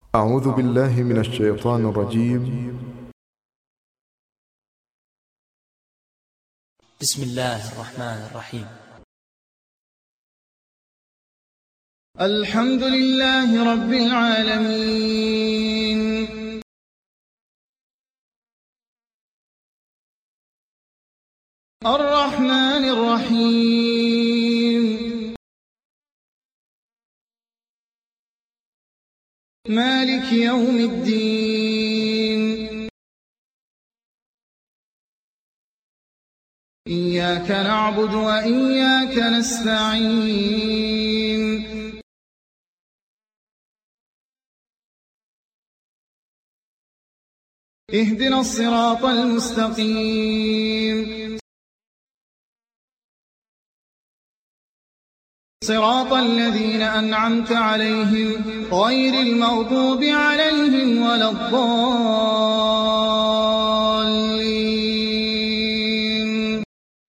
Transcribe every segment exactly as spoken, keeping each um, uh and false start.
أعوذ بالله من الشيطان الرجيم. بسم الله الرحمن الرحيم. الحمد لله رب العالمين، الرحمن الرحيم، مالك يوم الدين، إياك نعبد وإياك نستعين، اهدنا الصراط المستقيم، صراط الذين أنعمت عليهم غير المغضوب عليهم ولا الضالين.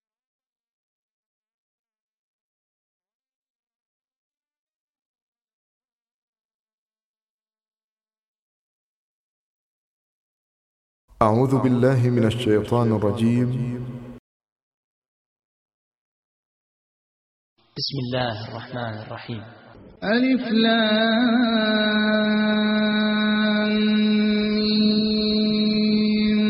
أعوذ بالله من الشيطان الرجيم. بسم الله الرحمن الرحيم. ألف لام ميم.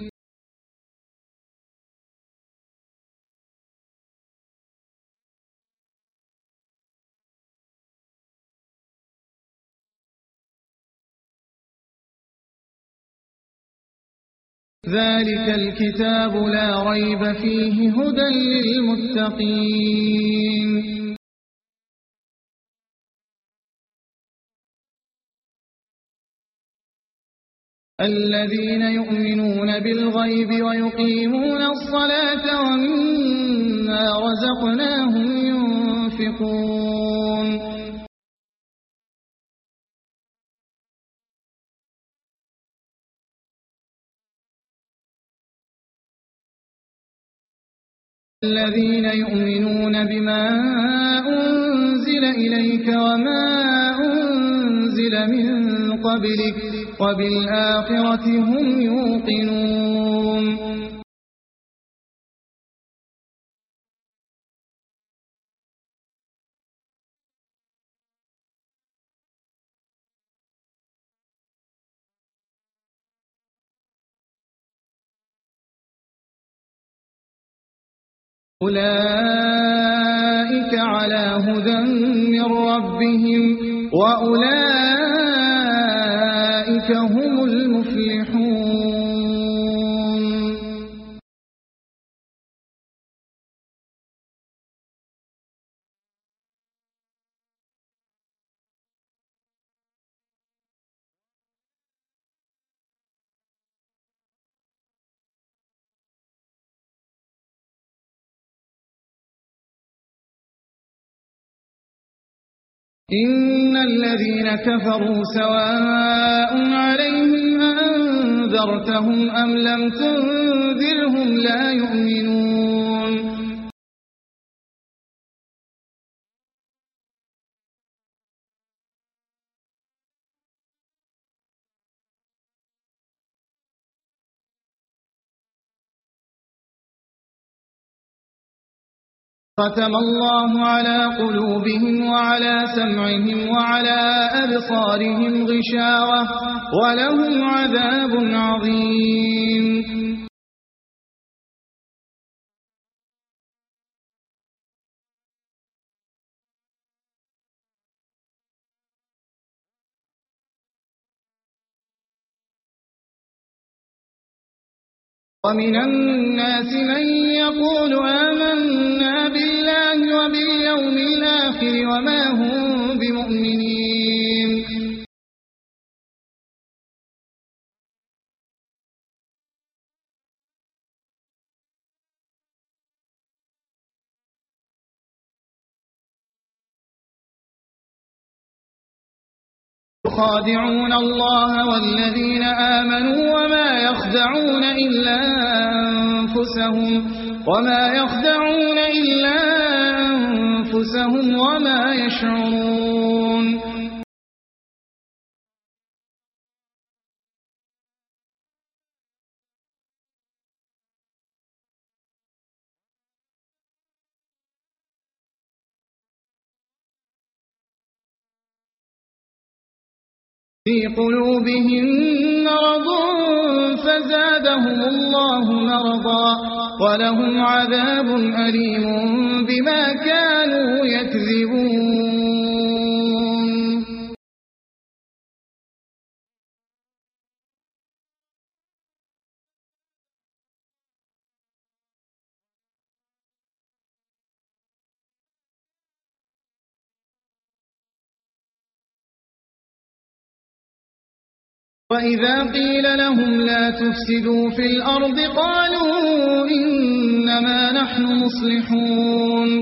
ذلك الكتاب لا ريب فيه هدى للمتقين، الذين يؤمنون بالغيب ويقيمون الصلاة ومما رزقناهم ينفقون. الذين يؤمنون بما أنزل إليك وما أنزل من قبلك وبالآخرة هم يوقنون. أولئك على هدى من ربهم وأولئك هم المفلحون. إن الذين كفروا سواء عليهم أنذرتهم أم لم تنذرهم لا يؤمنون. ختم الله على قلوبهم وعلى سمعهم وعلى أبصارهم غشاوة ولهم عذاب عظيم. ومن الناس من يقول آمنا بالله وباليوم الآخر وما هم بمؤمنين. يخادعون الله والذين آمنوا وما يخدعون إلا أنفسهم وما يخدعون إلا أنفسهم وما يشعرون. في قلوبهم مرض فزادهم الله مرضا ولهم عذاب أليم بما كانوا يكذبون. وإذا قيل لهم لا تفسدوا في الأرض قالوا إنما نحن مصلحون.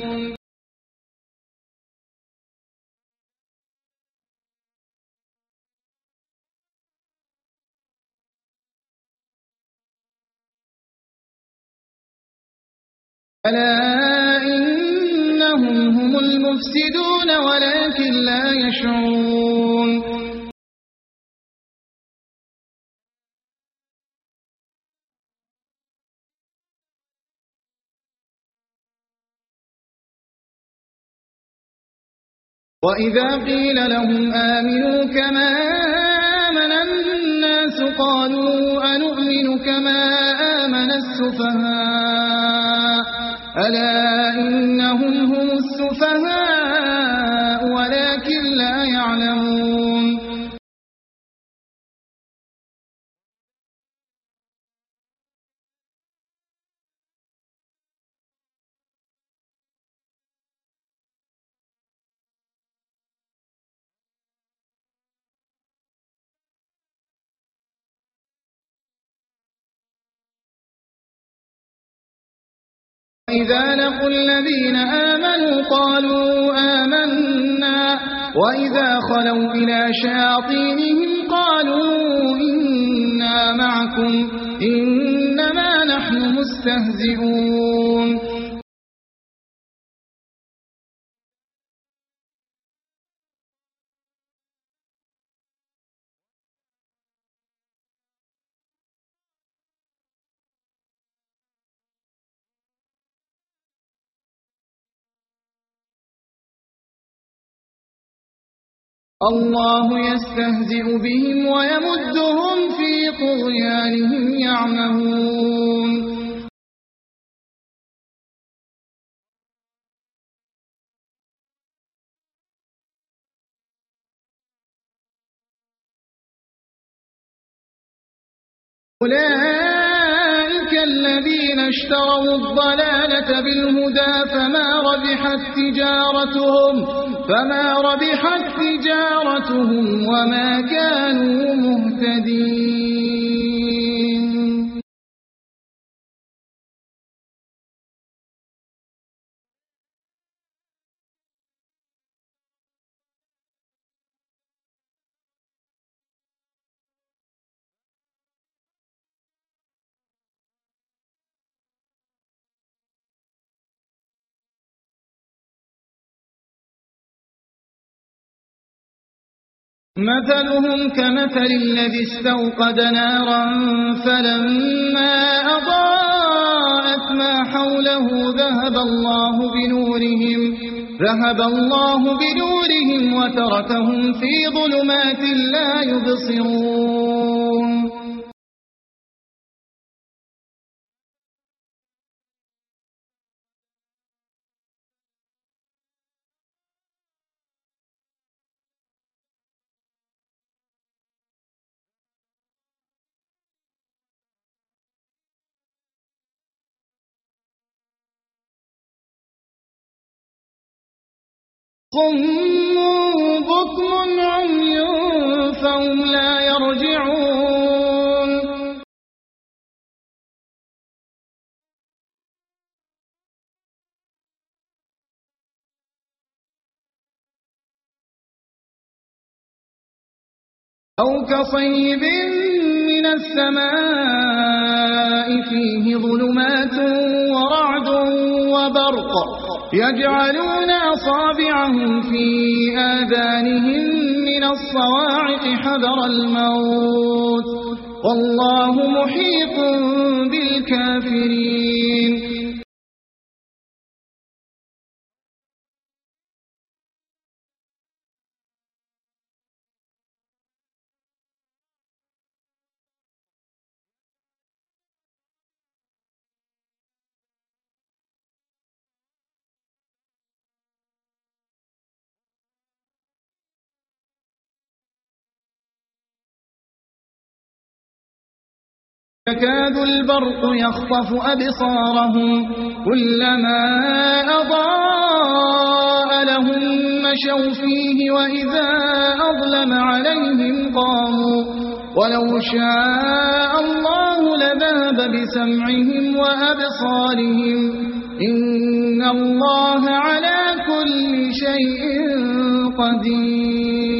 ألا إنهم هم المفسدون ولكن لا يشعرون. وإذا قيل لهم آمنوا كما آمن الناس قالوا أنؤمن كما آمن السفهاء ألا إنهم هم السفهاء ولكن لا يعلمون. وإذا لقوا الذين آمنوا قالوا آمنا وإذا خلوا إلى شياطينهم قالوا إنا معكم إنما نحن مستهزئون. الله يستهزئ بهم ويمدهم في طغيانهم يعمهون. أولئك الذين اشتروا الضلالة بالهدى فما ربحت تجارتهم فما ربحت تجارتهم وما كانوا مهتدين. مثلهم كمثل الذي استوقد نارا فلما أضاءت ما حوله ذهب الله بنورهم ذهب الله بنورهم وتركهم في ظلمات لا يبصرون. صم بكم عمي فهم لا يرجعون. أو كصيب من السماء فيه ظلمات ورعد وبرق يجعلون أصابعهم في آذانهم من الصواعق حذر الموت والله محيط بالكافرين. يكاد البرق يخطف أبصارهم كلما أضاء لهم مشوا فيه وإذا أظلم عليهم قاموا ولو شاء الله لذهب بسمعهم وأبصارهم إن الله على كل شيء قدير.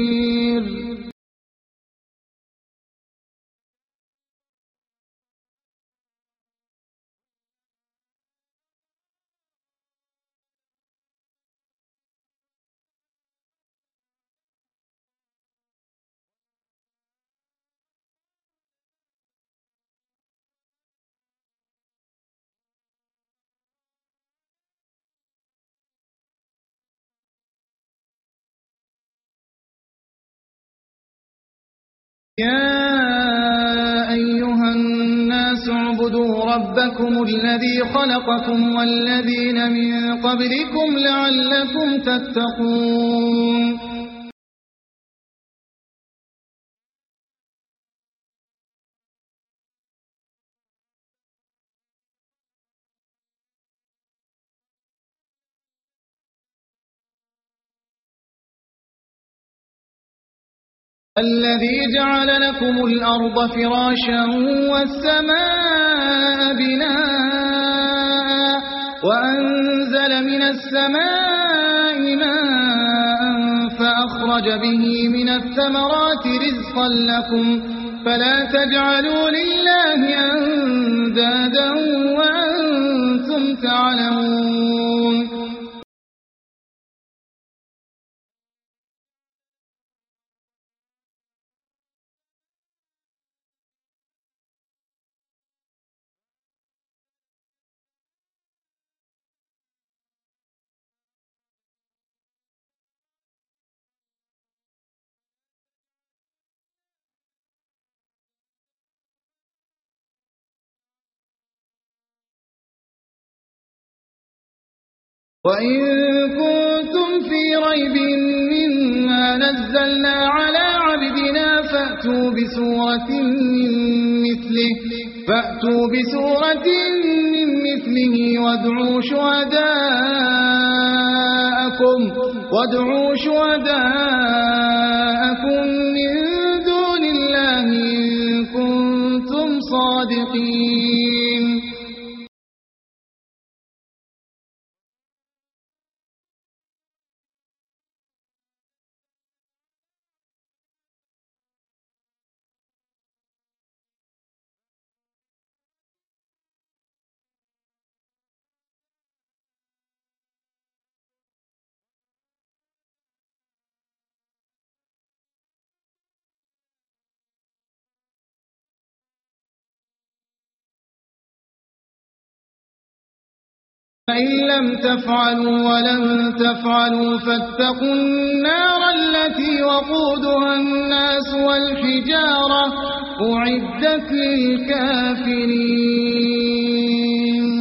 يا أيها الناس اعبدوا ربكم الذي خلقكم والذين من قبلكم لعلكم تتقون. الذي جعل لكم الأرض فراشا والسماء بناء وأنزل من السماء ماء فأخرج به من الثمرات رزقا لكم فلا تجعلوا لله أندادا وأنتم تعلمون. وإن كنتم في ريب مما نزلنا على عبدنا فأتوا بسورة من مثله فأتوا بسورة من مثله وادعوا شهداءكم وادعوا شهداءكم من دون الله إن كنتم صادقين. فإن لم تفعلوا ولن تفعلوا فاتقوا النار التي وقودها الناس والحجارة أعدت للكافرين.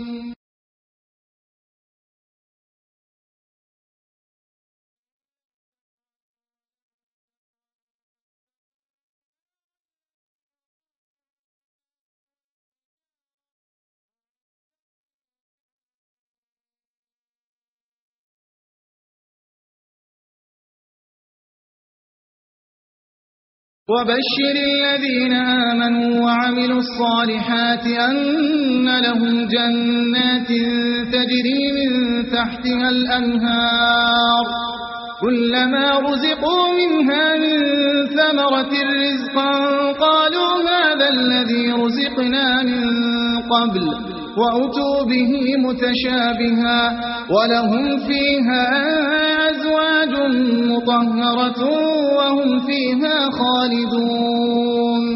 وبشر الذين آمنوا وعملوا الصالحات أن لهم جنات تجري من تحتها الأنهار كلما رزقوا منها من ثمرة رزقا قالوا هذا الذي رزقنا من قبل وأتوا به متشابها ولهم فيها أزواج مطهرة وهم فيها خالدون.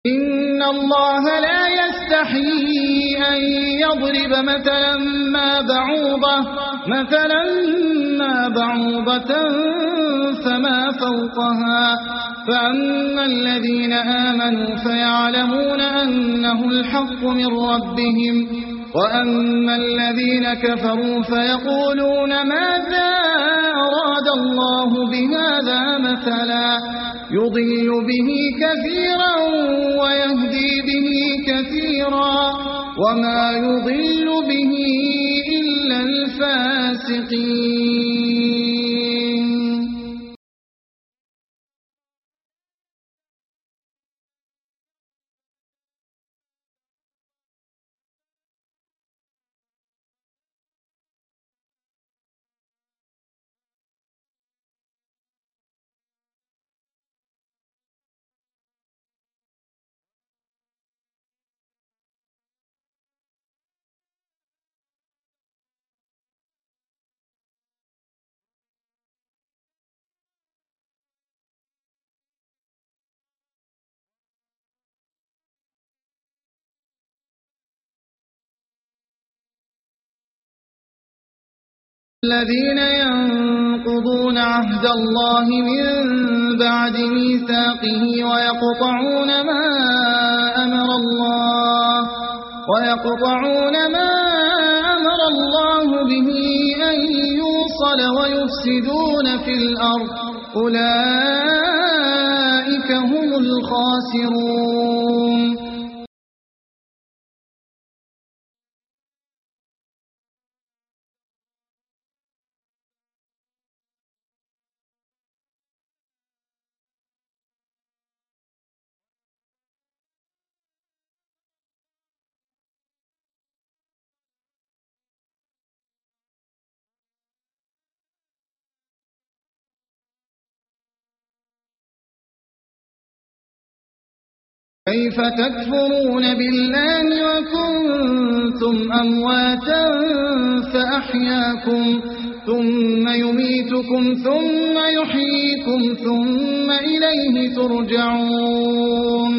إن الله لا يستحيي أن يضرب مثلا ما بعوضة مثلا ما بعوضة فما فوقها فأما الذين آمنوا فيعلمون أنه الحق من ربهم وأما الذين كفروا فيقولون ماذا أراد الله بهذا مثلا يضل به كثيرا ويهدي به كثيرا وما يضل به إلا الفاسقين. الذين ينقضون عهد الله من بعد ميثاقه ويقطعون ما أمر الله ويقطعون ما أمر الله به أن يوصل ويفسدون في الأرض أولئك هم الخاسرون. كيف تكفرون بالله وكنتم أمواتا فأحياكم ثم يميتكم ثم يحييكم ثم إليه ترجعون.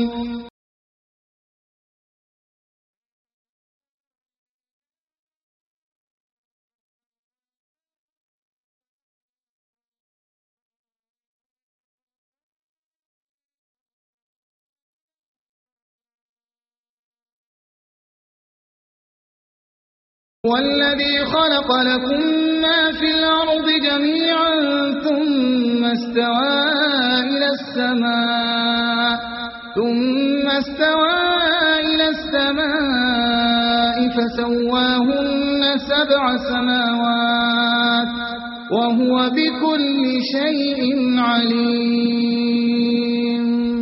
والذي خلق لكم ما في الأرض جميعا ثم استوى إلى السماء ثم استوى إلى السماء فسواهن سبع سماوات وهو بكل شيء عليم.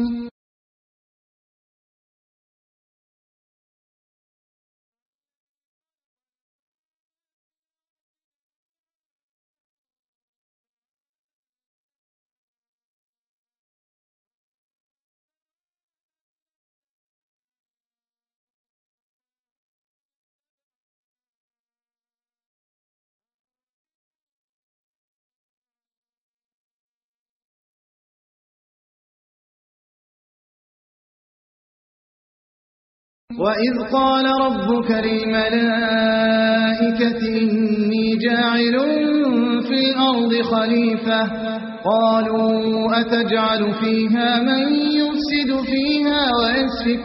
وإذ قال ربك للملائكة إني جاعل في الأرض خليفة قالوا أتجعل فيها من يفسد فيها ويسفك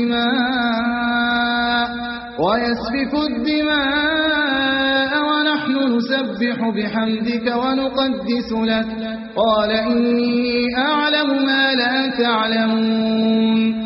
الدماء ويسفك الدماء ونحن نسبح بحمدك ونقدس لك قال إني أعلم ما لا تعلمون.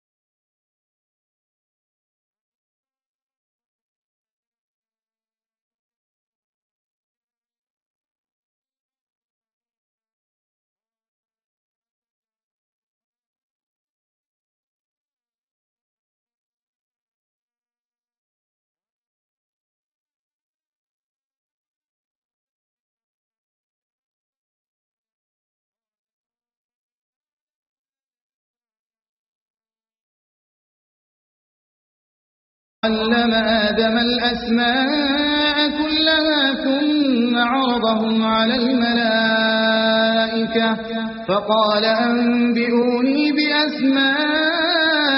علم آدم الأسماء كلها ثم عرضهم على الملائكة فقال أنبئوني بأسماء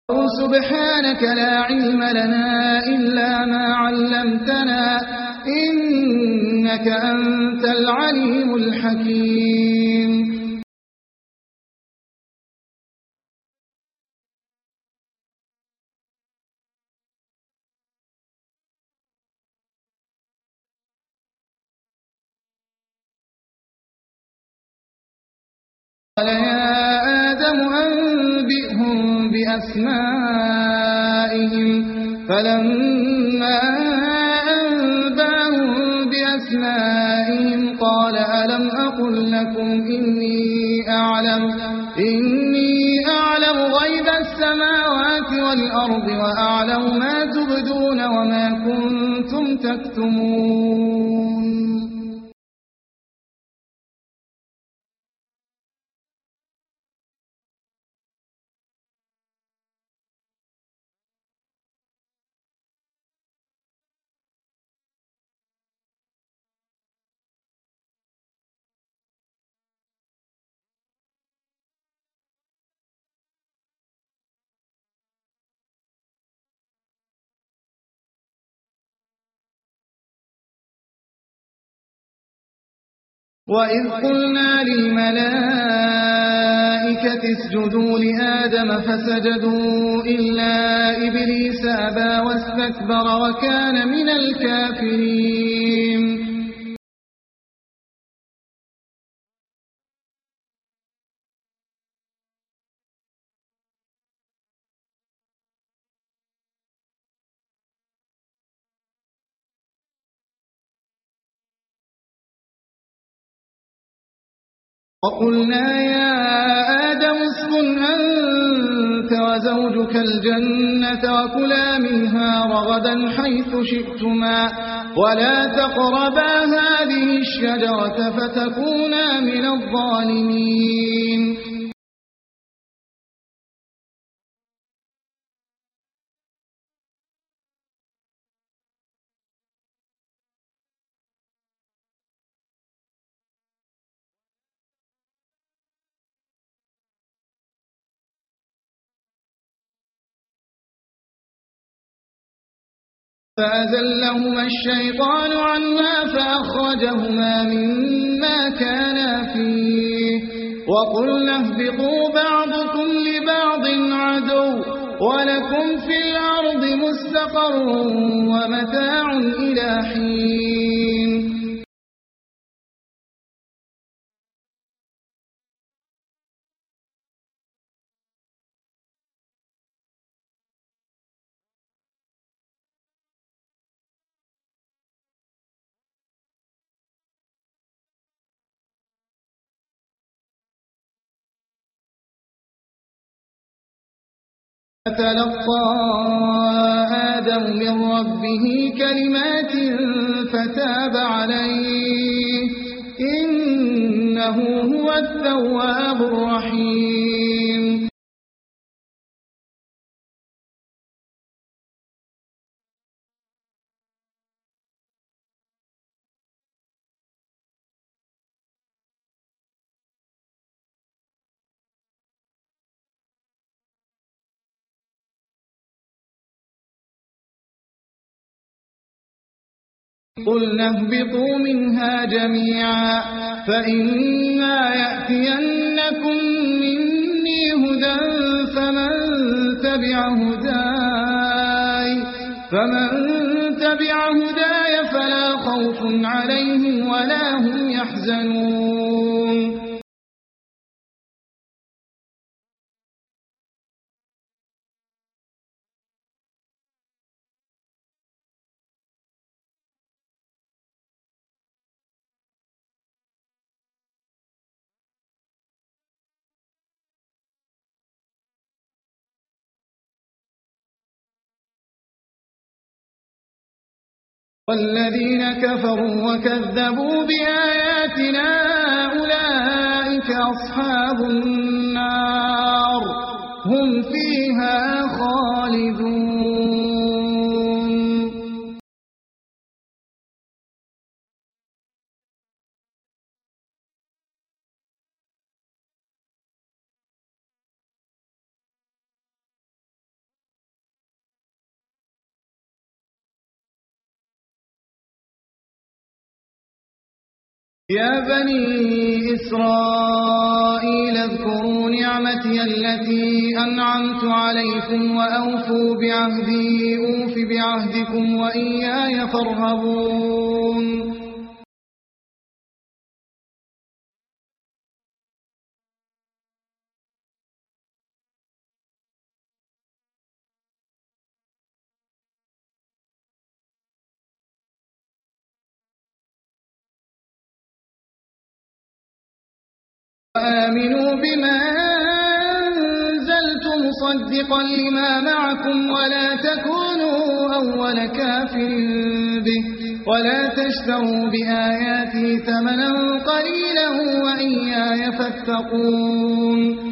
سبحانك لا علم لنا إلا ما علمتنا إنك أنت العليم الحكيم. قال يا آدم أنبئهم بأسمائهم فلما أنبأهم بأسمائهم قال ألم أقل لكم إني أعلم إني أعلم غيب السماوات والأرض وأعلم ما تبدون وما كنتم تكتمون. وإذ قلنا للملائكة اسجدوا لآدم فسجدوا إلا إبليس أبى واستكبر وكان من الكافرين. وقلنا يا آدم اسكن أنت وزوجك الجنة وكلا منها رغدا حيث شئتما ولا تقربا هذه الشجرة فتكونا من الظالمين. فأزلهما الشيطان عنها فأخرجهما مما كانا فيه وقلنا اهبطوا بعضكم لبعض عدو ولكم في الأرض مستقر ومتاع إلى حين. فتلقى آدم من ربه كلمات فتاب عليه إنه هو التواب الرحيم. قلنا اهبطوا منها جميعا فإما يأتينكم مني هدى فمن تبع هداي فمن تبع هداي فلا خوف عليهم ولا هم يحزنون. والذين كفروا وكذبوا بآياتنا أولئك أصحاب النار هم فيها خالدون. يا بني إسرائيل اذكروا نعمتي التي أنعمت عليكم وأوفوا بعهدي أوف بعهدكم وإياي فارهبون وآمنوا بما أنزلت مصدقا لما معكم ولا تكونوا أول كافر به ولا تشتروا بآياتي ثمنا قليلا وإياي فاتقون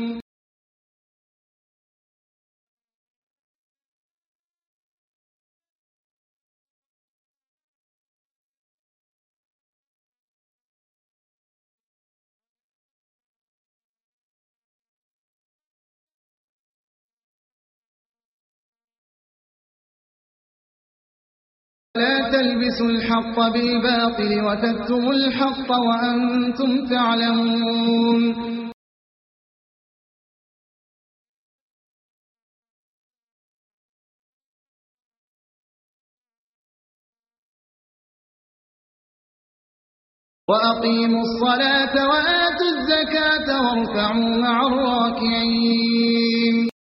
لا تلبسوا الحق بالباطل وتكتموا الحق وأنتم تعلمون وأقيموا الصلاة وآتوا الزكاة واركعوا مع الراكعين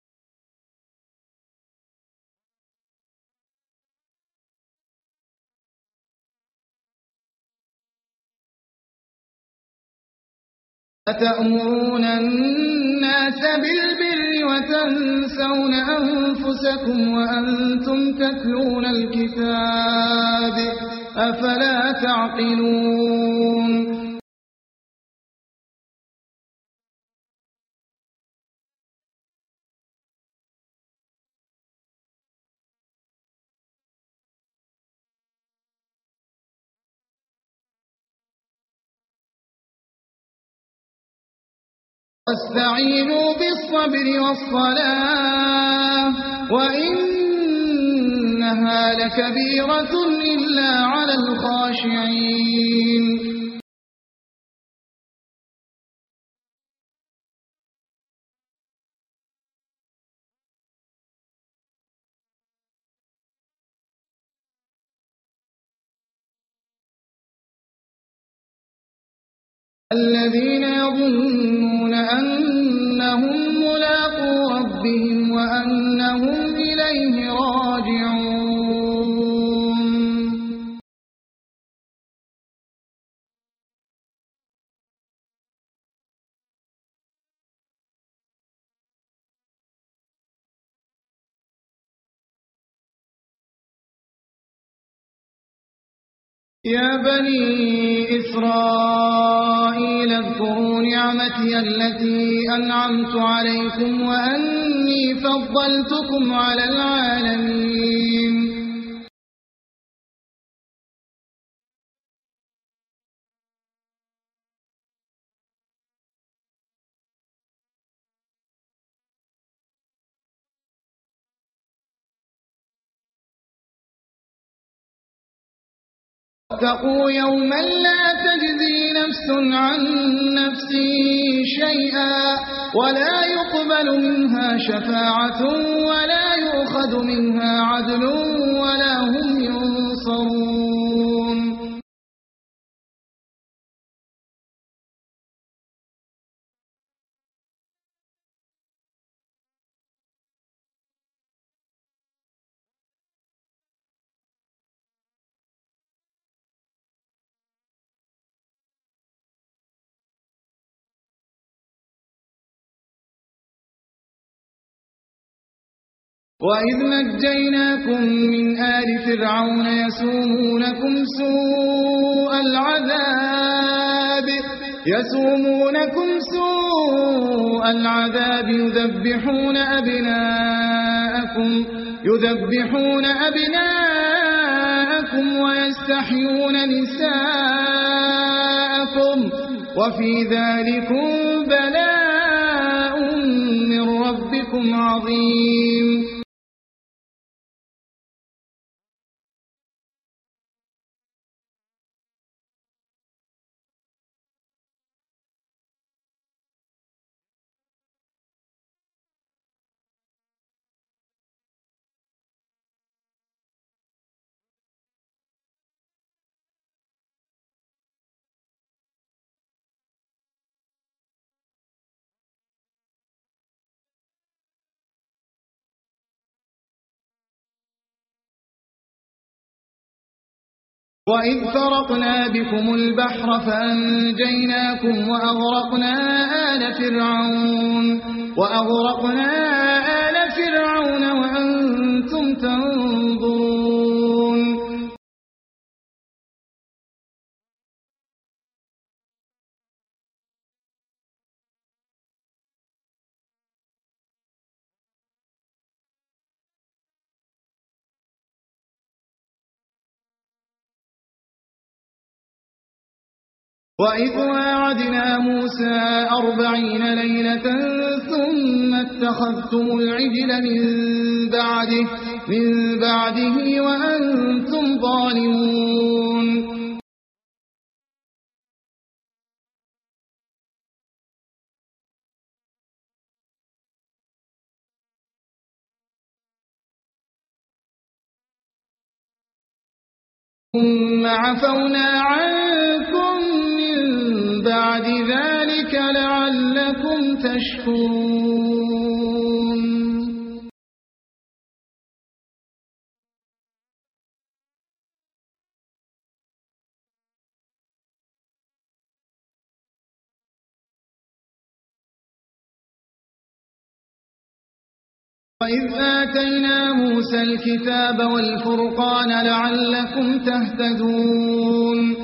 أتأمرون الناس بالبر وتنسون أنفسكم وأنتم تتلون الكتاب أفلا تعقلون واستعينوا بالصبر والصلاة وإنها لكبيرة إلا على الخاشعين الذين يظنون أنهم ملاقو ربهم وأنهم إليه راجعون يا بني إسرائيل اذكروا نعمتي التي أنعمت عليكم وأني فضلتكم على العالمين واتقوا يوما لا تجزي نفس عن نفس شيئا ولا يقبل منها شفاعة ولا يؤخذ منها عدل ولا هم ينصرون وإذ نجيناكم من آل فرعون يسومونكم سوء العذاب يسومونكم سوء العذاب يذبحون أبناءكم يذبحون أبناءكم ويستحيون نساءكم وفي ذلكم بلاء من ربكم عظيم وإذ فرقنا بكم البحر فأنجيناكم وأغرقنا آل فرعون وأغرقنا آل فرعون وأنتم تنظرون وإذ واعدنا موسى أربعين ليلة ثم اتخذتم العجل من بعده من بعده وأنتم ظالمون ثم عفونا عنكم من بعد ذلك لعلكم تشكرون وإذ آتينا موسى الكتاب والفرقان لعلكم تهتدون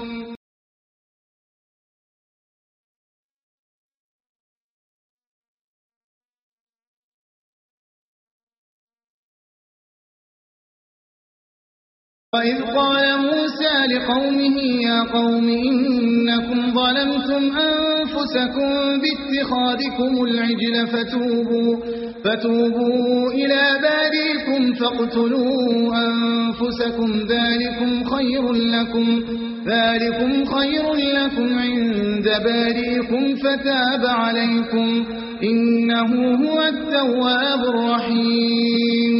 وإذ قال موسى لقومه يا قوم إنكم ظلمتم أنفسكم باتخاذكم العجل فتوبوا, فتوبوا إلى بارئكم فاقتلوا أنفسكم ذلكم خير لكم ذلكم خير لكم عند بارئكم فتاب عليكم إنه هو التواب الرحيم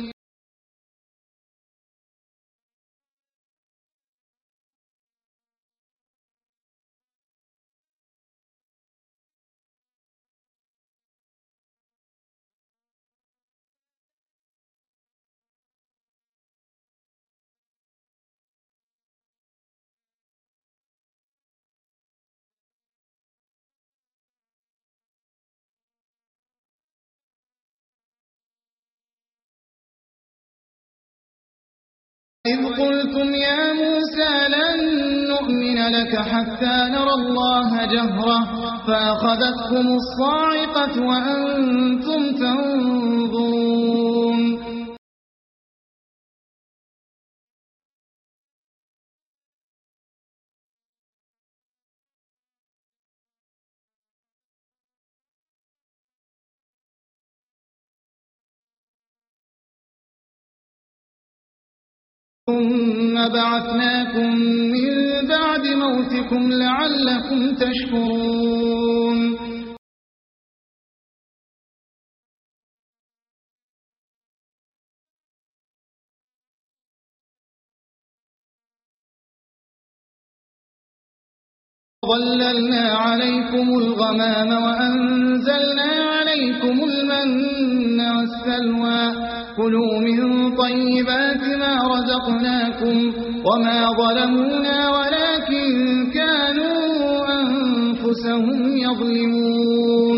إذ قلتم يا موسى لن نؤمن لك حتى نرى الله جهرة فأخذتكم الصاعقة وأنتم تنظرون ثم بعثناكم من بعد موتكم لعلكم تشكرون ظللنا عليكم الغمام وأنزلنا عليكم المن والسلوى كلوا من طيبات ما رزقناكم وما ظلمونا ولكن كانوا أنفسهم يظلمون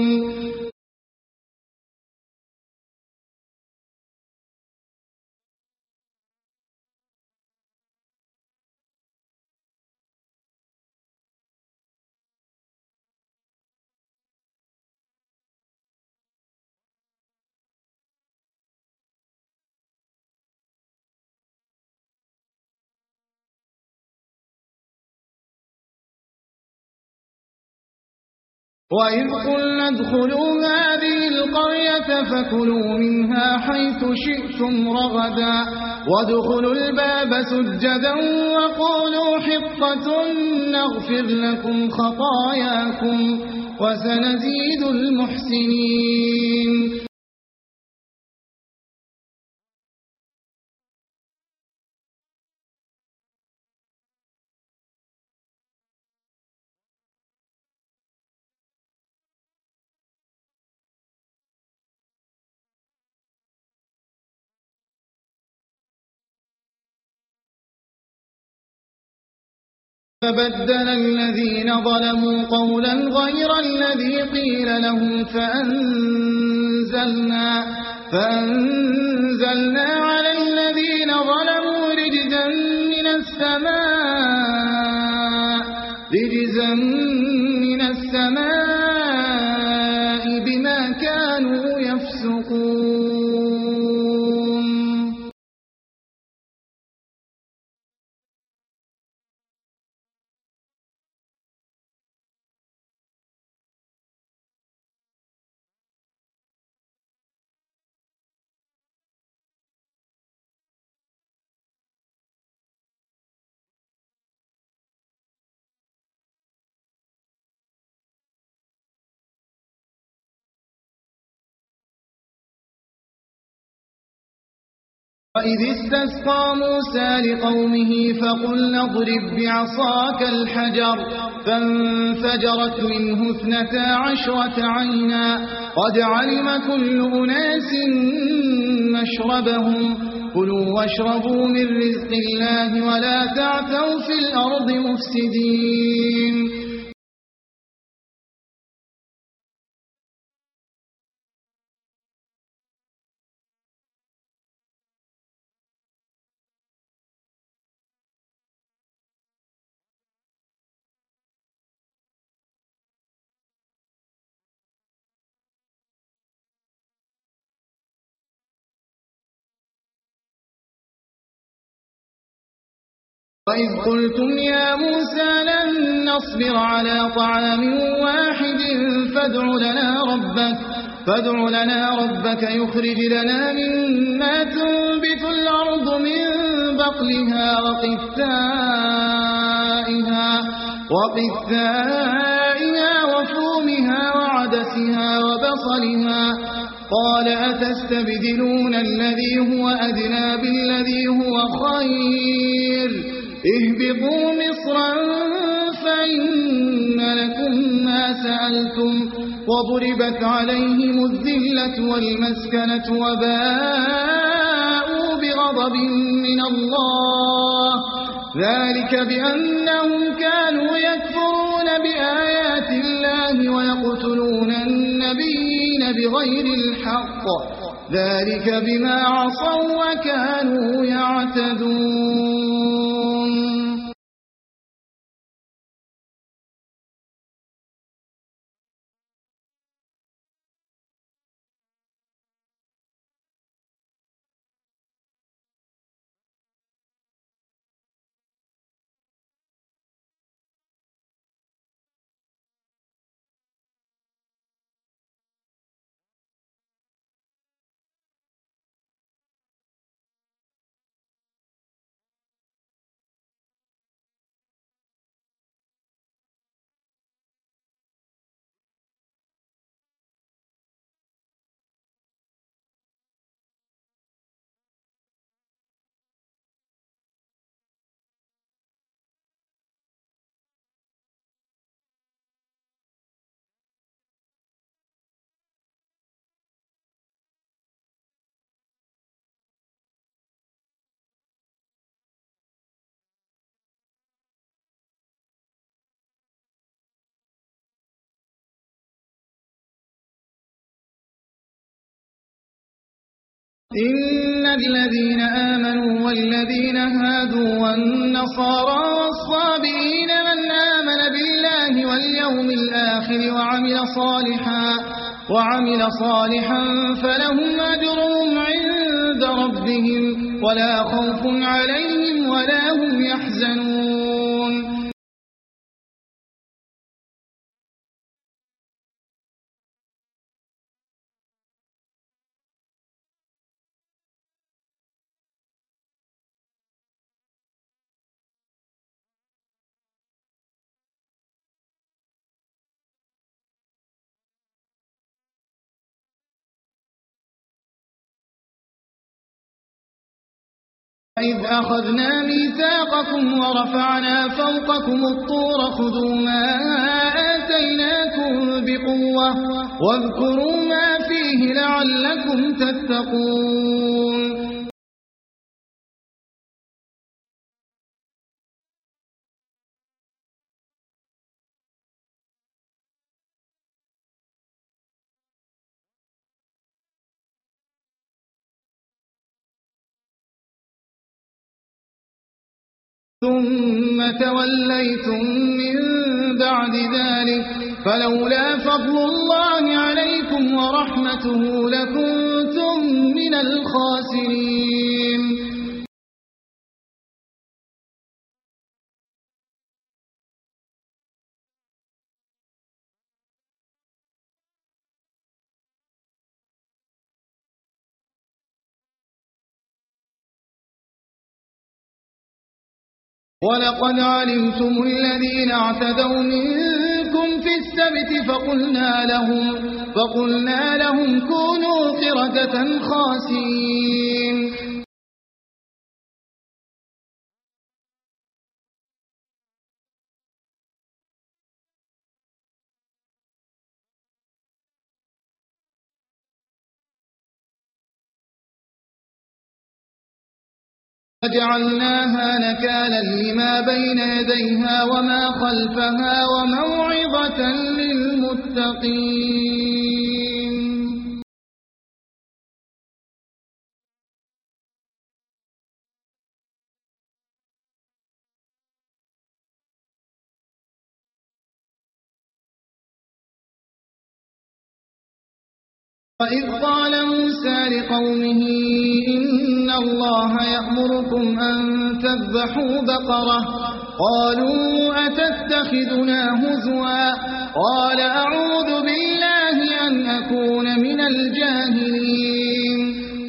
وإذ قلنا ادخلوا هذه القرية فكلوا منها حيث شئتم رغدا وادخلوا الباب سجدا وقولوا حطة نغفر لكم خطاياكم وسنزيد المحسنين فبدل الذين ظلموا قولا غير الذي قيل لهم فأنزلنا, فأنزلنا على الذين ظلموا رجزا من السماء, رجزا من السماء بما كانوا يفسقون. وإذ استسقى موسى لقومه فقلنا اضرب بعصاك الحجر فانفجرت منه اثنتا عشرة عينا قد علم كل أناس مشربهم كلوا واشربوا من رزق الله ولا تعثوا في الأرض مفسدين. وإذ قلتم يا موسى لن نصبر على طعام واحد فادع لنا ربك, فادع لنا ربك يخرج لنا مما تنبت الأرض من بقلها وقثائها, وقثائها وفومها وعدسها وبصلها قال أتستبدلون الذي هو أدنى بالذي هو خير اهبطوا مصرا فإن لكم ما سألتم وضربت عليهم الذلة والمسكنة وباءوا بغضب من الله ذلك بأنهم كانوا يكفرون بآيات الله ويقتلون النبيين بغير الحق ذلك بما عصوا وكانوا يعتدون. إن الذين آمنوا والذين هادوا والنصارى والصابئين من آمن بالله واليوم الآخر وعمل صالحا, وعمل صالحا فلهم أجرهم عند ربهم ولا خوف عليهم ولا هم يحزنون. إذ أخذنا ميثاقكم ورفعنا فوقكم الطور خذوا ما آتيناكم بقوة واذكروا ما فيه لعلكم تتقون. ثم توليتم من بعد ذلك فلولا فضل الله عليكم ورحمته لكنتم من الخاسرين. ولقد علمتم الذين اعتدوا منكم في السبت فقلنا لهم, فقلنا لهم كونوا قردة خاسئين. وجعلناها نكالا لما بين يديها وما خلفها وموعظة للمتقين. وإذ قال موسى لقومه إن الله يأمركم أن تذبحوا بقرة قالوا أتتخذنا هزوا قال أعوذ بالله أن أكون من الجاهلين.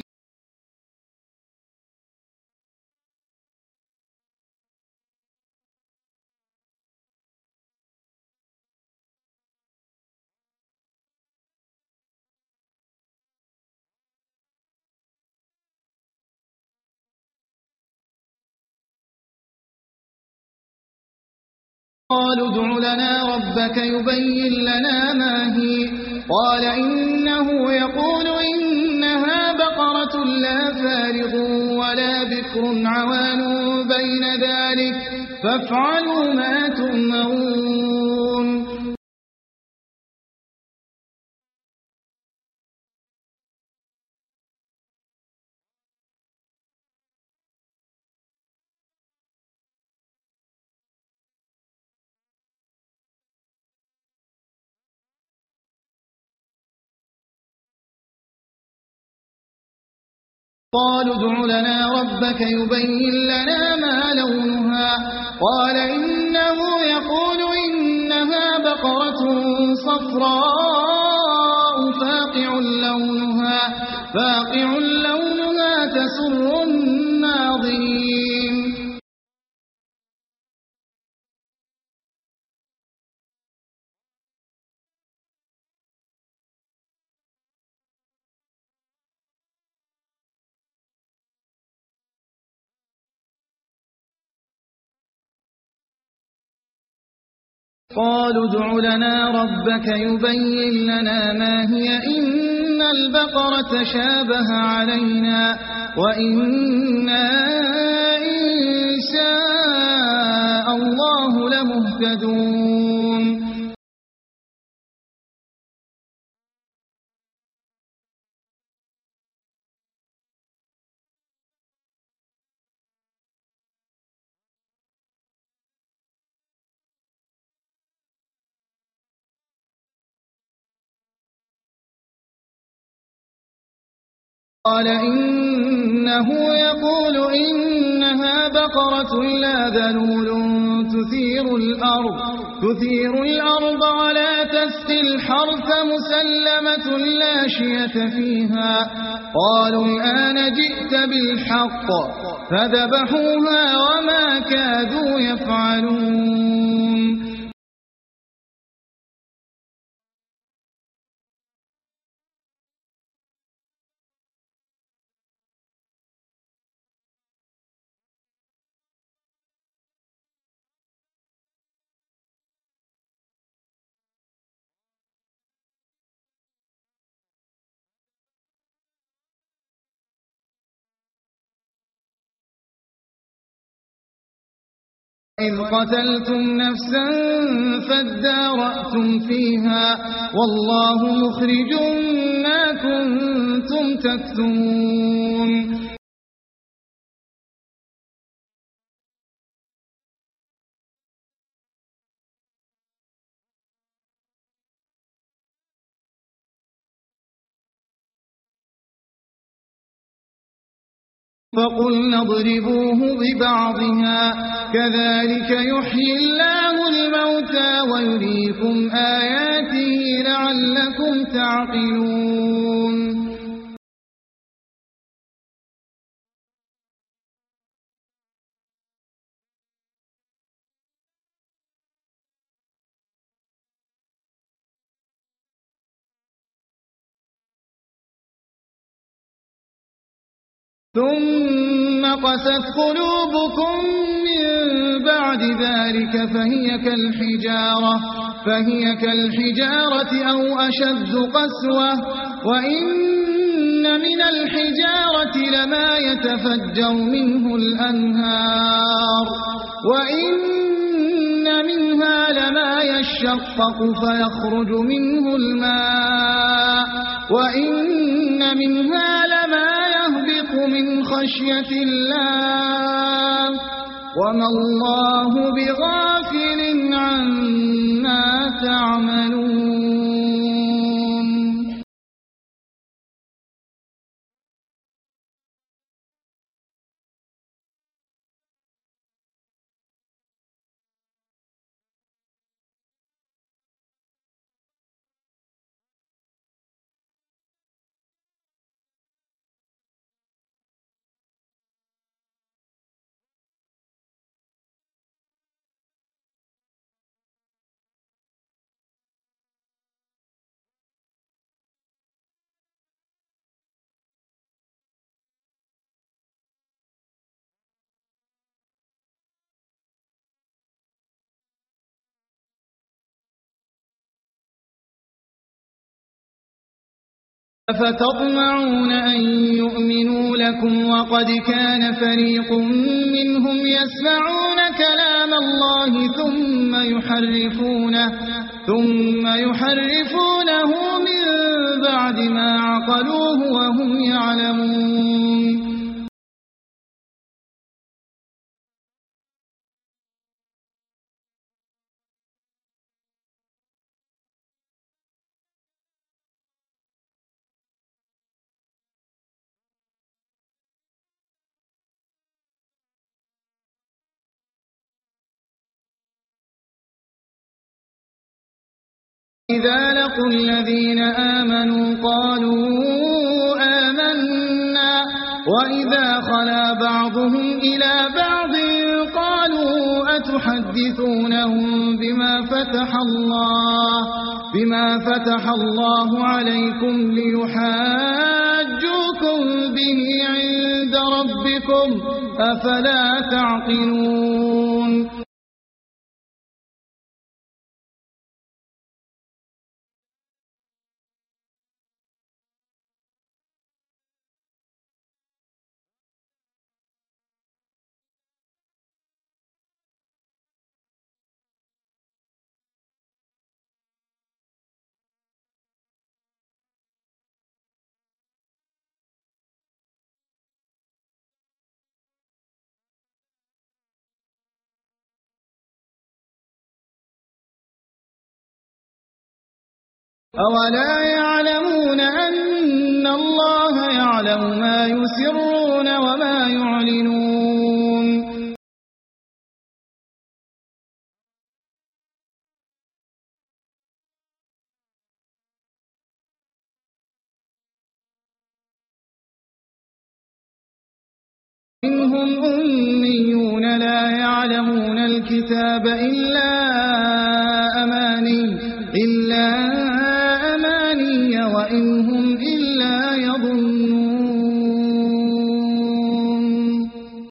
قالوا ادع لنا ربك يبين لنا ما هي قال إنه يقول إنها بقرة لا فارغ ولا بكر عوان بين ذلك فافعلوا ما تؤمرون. قالوا ادع لنا ربك يبين لنا ما لونها قال إنه يقول إنها بقرة صفراء فاقع لونها, فاقع لونها تسر الناظرين. قالوا ادع لنا ربك يبين لنا ما هي إن البقرة شابه علينا وإنا إن شاء الله لمهتدون. قال إنه يقول إنها بقرة لا ذلول تثير الأرض, تثير الأرض ولا تسقي الحرث مسلمة لا شية فيها. قالوا الآن جئت بالحق فذبحوها وما كادوا يفعلون. إذ قتلتم نفسا فادارأتم فيها والله مخرج ما كنتم تكتمون. فقلنا اضربوه ببعضها كذلك يحيي الله الموتى ويريكم آياته لعلكم تعقلون ثم قست قلوبكم من بعد ذلك فهي كالحجارة فهي كالحجارة أو أشد قسوة وإن من الحجارة لما يتفجر منه الأنهار وإن منها لما يشقق فيخرج منه الماء وإن منها لما يهبط من خشية الله وما الله بغافل عما تعملون أفتطمعون أن يؤمنوا لكم وقد كان فريق منهم يسمعون كلام الله ثم يحرفونه ثم يحرفونه من بعد ما عقلوه وهم يعلمون إذا لقوا الذين آمنوا قالوا آمنا وإذا خلا بعضهم إلى بعض قالوا أتحدثونهم بما فتح الله بما فتح الله عليكم ليحاجوكم به عند ربكم أفلا تعقلون أولا يعلمون أن الله يعلم ما يسرون وما يعلنون منهم أميون لا يعلمون الكتاب إلا أماني إلا وإن هم إلا يظنون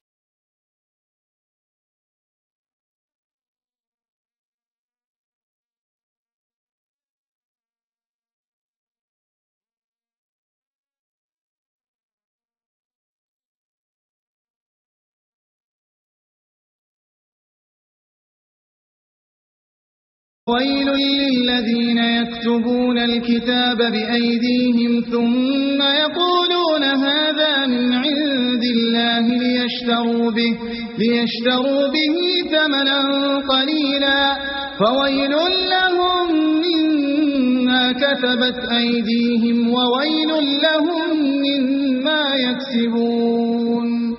ويل للذين يكتبون الكتاب بأيديهم ثم يقولون هذا من عند الله ليشتروا به, ليشتروا به ثمنا قليلا فويل لهم مما كتبت أيديهم وويل لهم مما يكسبون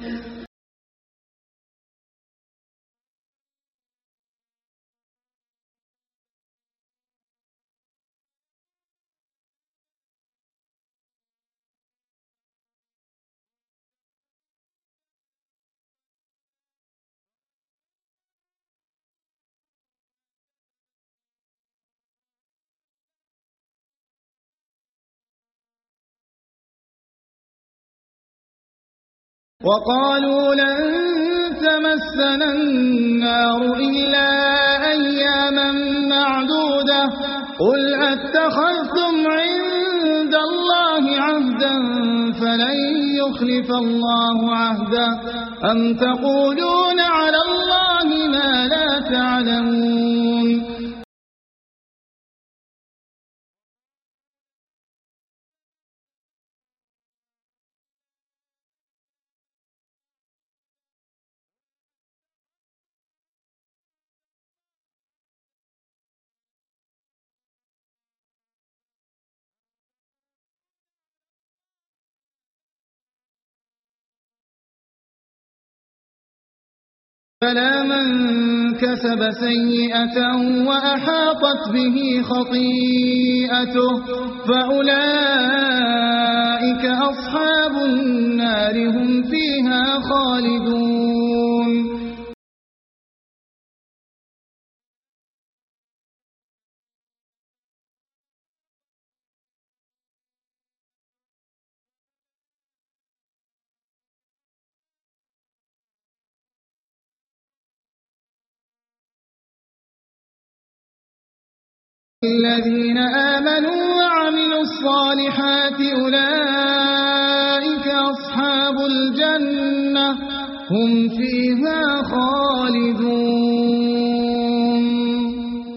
وقالوا لن تمسنا النار إلا أياما معدودة قل أتخذتم عند الله عهدا فلن يخلف الله عهدا أم تقولون على الله ما لا تعلمون فلا من كسب سيئة وأحاطت به خطيئته فأولئك أصحاب النار هم فيها خالدون الذين آمنوا وعملوا الصالحات أولئك أصحاب الجنة هم فيها خالدون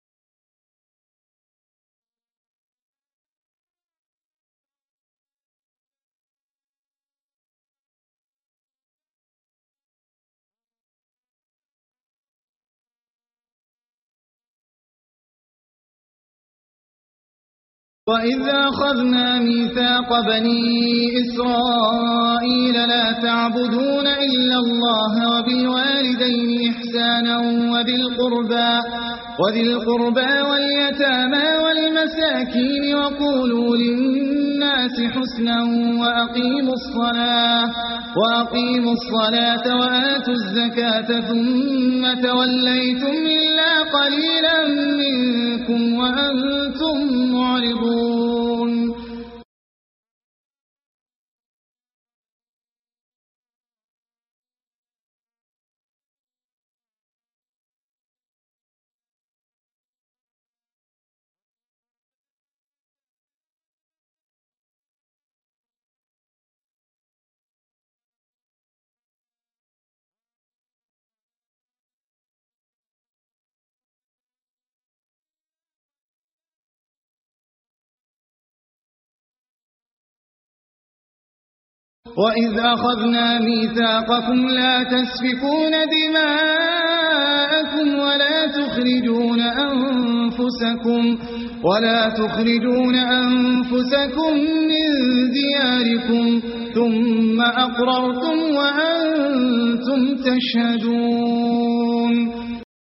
وإذ أخذنا ميثاق بني إسرائيل لا تعبدون إلا الله وبالوالدين إحسانا وذي القربى وذي القربى واليتامى والمساكين وقولوا للناس حسنا وأقيموا الصلاة وأقيموا الصلاة وآتوا الزكاة ثم توليتم إلا قليلا منكم وأنتم معرضون وإذ أخذنا ميثاقكم لا تسفكون دماءكم ولا تخرجون أنفسكم ولا تخرجون أنفسكم من دياركم ثم أقررتم وأنتم تشهدون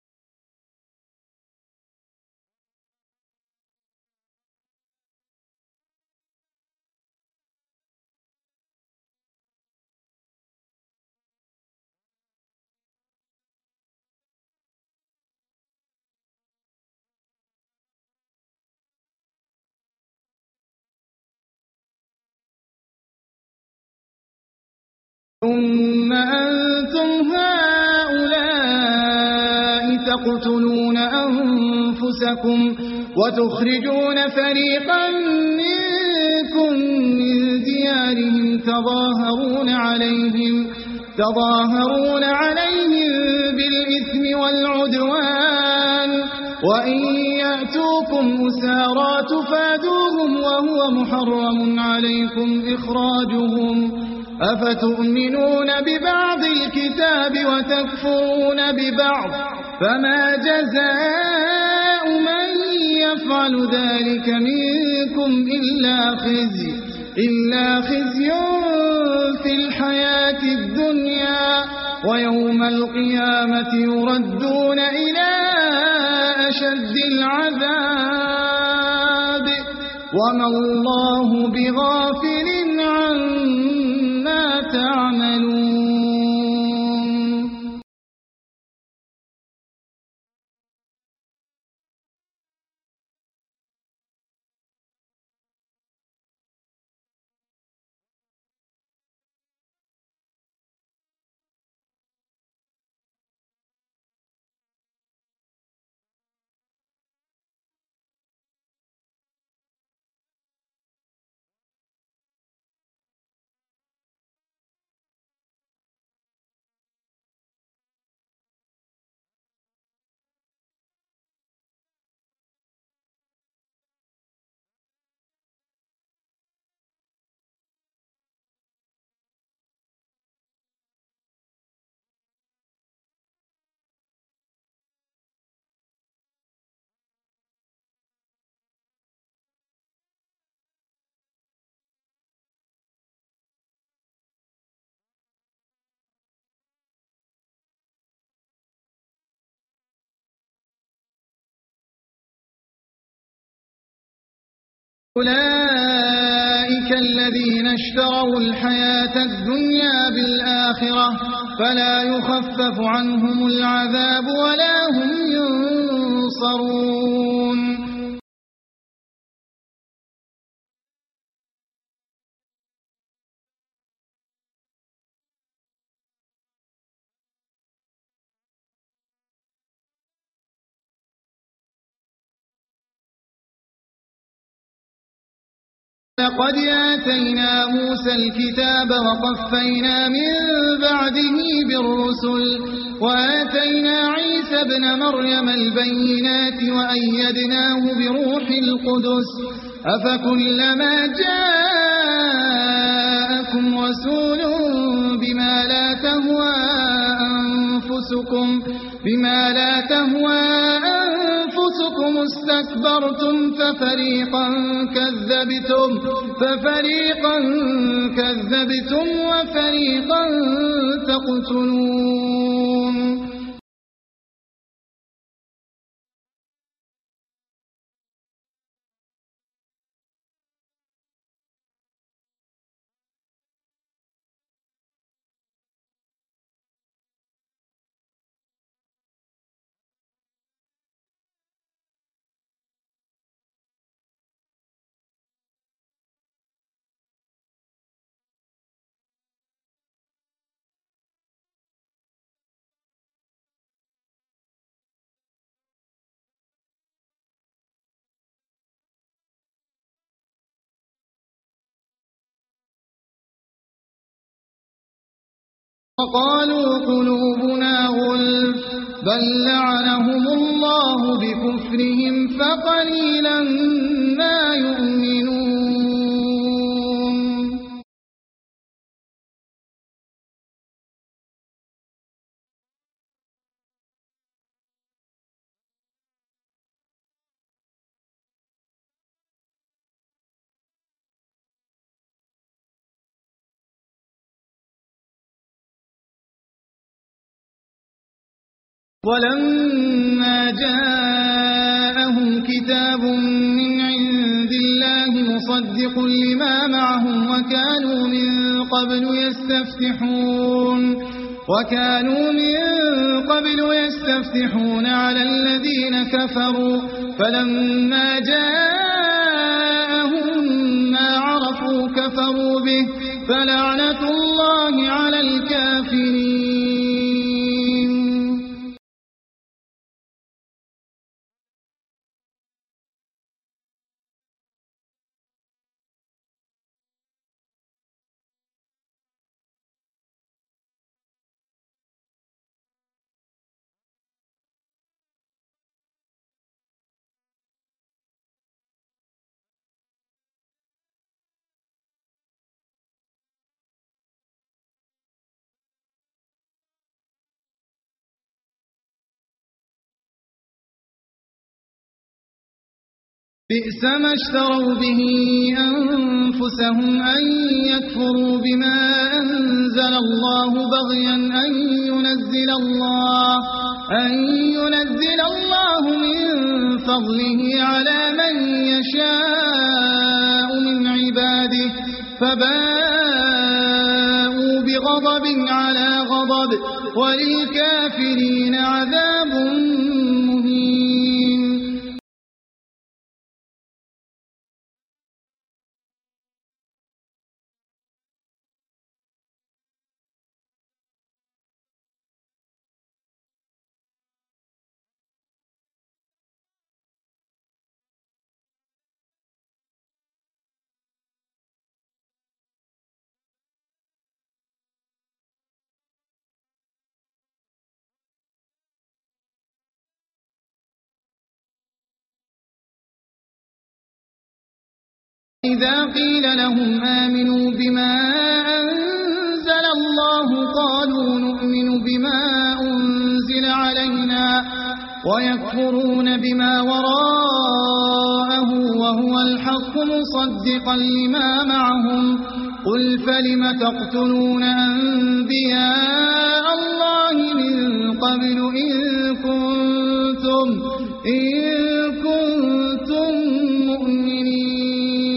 ثم أنتم هؤلاء تقتلون أنفسكم وتخرجون فريقا منكم من ديارهم تظاهرون عليهم تظاهرون عليهم بالإثم والعدوان وإن يأتوكم أسارى تفادوهم وهو محرم عليكم إخراجهم أفتؤمنون ببعض الكتاب وتكفرون ببعض فما جزاء من يفعل ذلك منكم إلا خزي إلا خزي في الحياة الدنيا ويوم القيامة يردون إلى أشد العذاب وما الله بغافل عما تعملون أولئك الذين اشتروا الحياة الدنيا بالآخرة فلا يخفف عنهم العذاب ولا هم ينصرون. لقد آتينا موسى الكتاب وقفينا من بعده بالرسل وآتينا عيسى ابن مريم البينات وأيدناه بروح القدس أفكلما جاءكم رسول بما لا تهوى أنفسكم بما لا تهوى أنفسكم استكبرتم ففريقا كذبتم ففريقا كذبتم وفريقا تقتلون. وقالوا قلوبنا غلف بل لعنهم الله بكفرهم فقليلا ما يؤمنون. ولما جاءهم كتاب من عند الله مصدق لما معهم وكانوا من قبل يستفتحون وكانوا من قبل يستفتحون على الذين كفروا فلما جاءهم ما عرفوا كفروا به فلعنة الله على الكافرين. بئس ما اشتروا به أنفسهم أن يكفروا بما أنزل الله بغيا أن ينزل الله أن ينزل الله من فضله على من يشاء من عباده فباءوا بغضب على غضب وللكافرين عذاب مهين. إذا قيل لهم آمنوا بما أنزل الله قالوا نؤمن بما أنزل علينا ويكفرون بما وراءه وهو الحق مصدقا لما معهم قل فلم تقتلون أنبياء الله من قبل إن كنتم إن كنتم مؤمنين.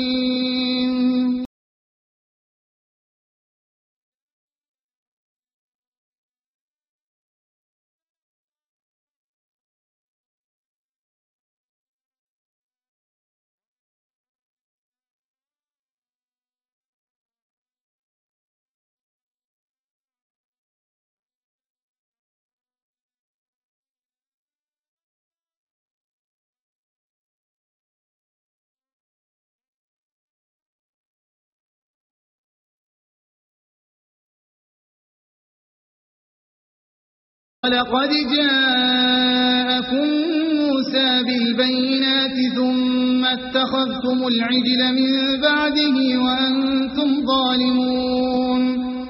ولقد جاءكم موسى بالبينات ثم اتخذتم العجل من بعده وأنتم ظالمون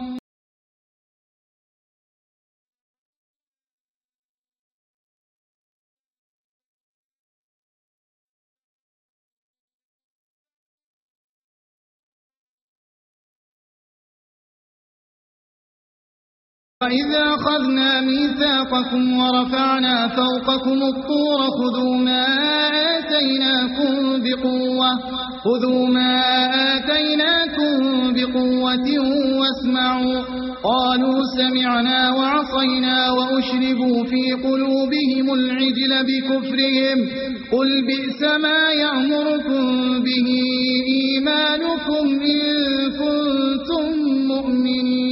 وَإِذَا أَخَذْنَا مِيثَاقَكُمْ وَرَفَعْنَا فَوْقَكُمُ الطُّورَ خُذُوا مَا آتَيْنَاكُمْ بِقُوَّةٍ خُذُوا مَا آتَيْنَاكُمْ بِقُوَّةٍ وَاسْمَعُوا قَالُوا سَمِعْنَا وَعَصَيْنَا وَأُشْرِبُوا فِي قُلُوبِهِمُ الْعِجْلَ بِكُفْرِهِمْ قُلْ بِئْسَ مَا يَأْمُرُكُم بِهِ إِيمَانُكُمْ إِن كُنتُم مُّؤْمِنِينَ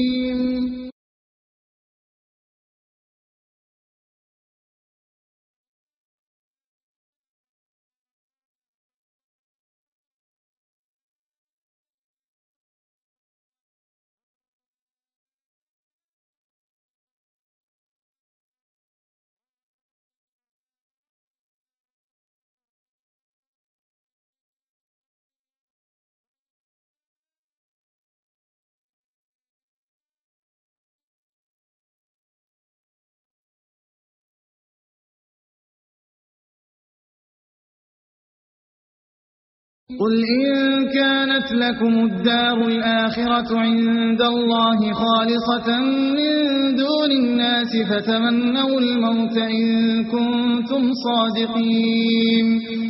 قُلْ إِن كَانَتْ لَكُمُ الدَّارُ الْآخِرَةُ عِندَ اللَّهِ خَالِصَةً مِّن دُونِ النَّاسِ فَتَمَنَّوُا الْمَوْتَ إِن كُنتُمْ صَادِقِينَ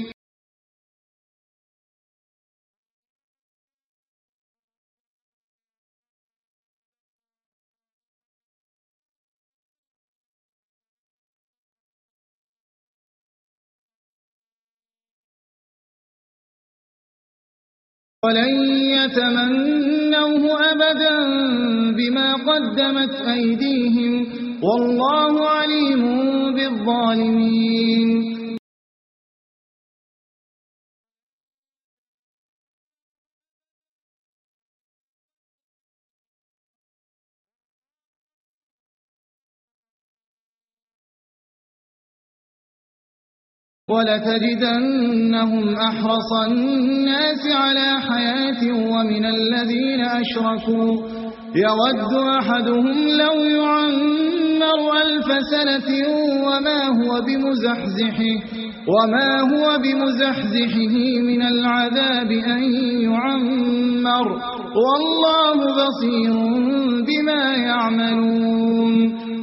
وَلَن يَتَمَنَّوْهُ أَبَدًا بِمَا قَدَّمَتْ أَيْدِيهِمْ وَاللَّهُ عَلِيمٌ بِالظَّالِمِينَ وَلَتَجِدَنَّهُمْ أَحْرَصَ النَّاسِ عَلَى حَيَاةٍ وَمِنَ الَّذِينَ أَشْرَكُوا يَوَدُّ أَحَدُهُمْ لَوْ يُعَمَّرُ أَلْفَ سَنَةٍ وَمَا هُوَ بِمُزَحْزِحِهِ وَمَا هُوَ بِمُزَحْزِحِهِ مِنَ الْعَذَابِ أَن يُعَمَّرَ وَاللَّهُ بَصِيرٌ بِمَا يَعْمَلُونَ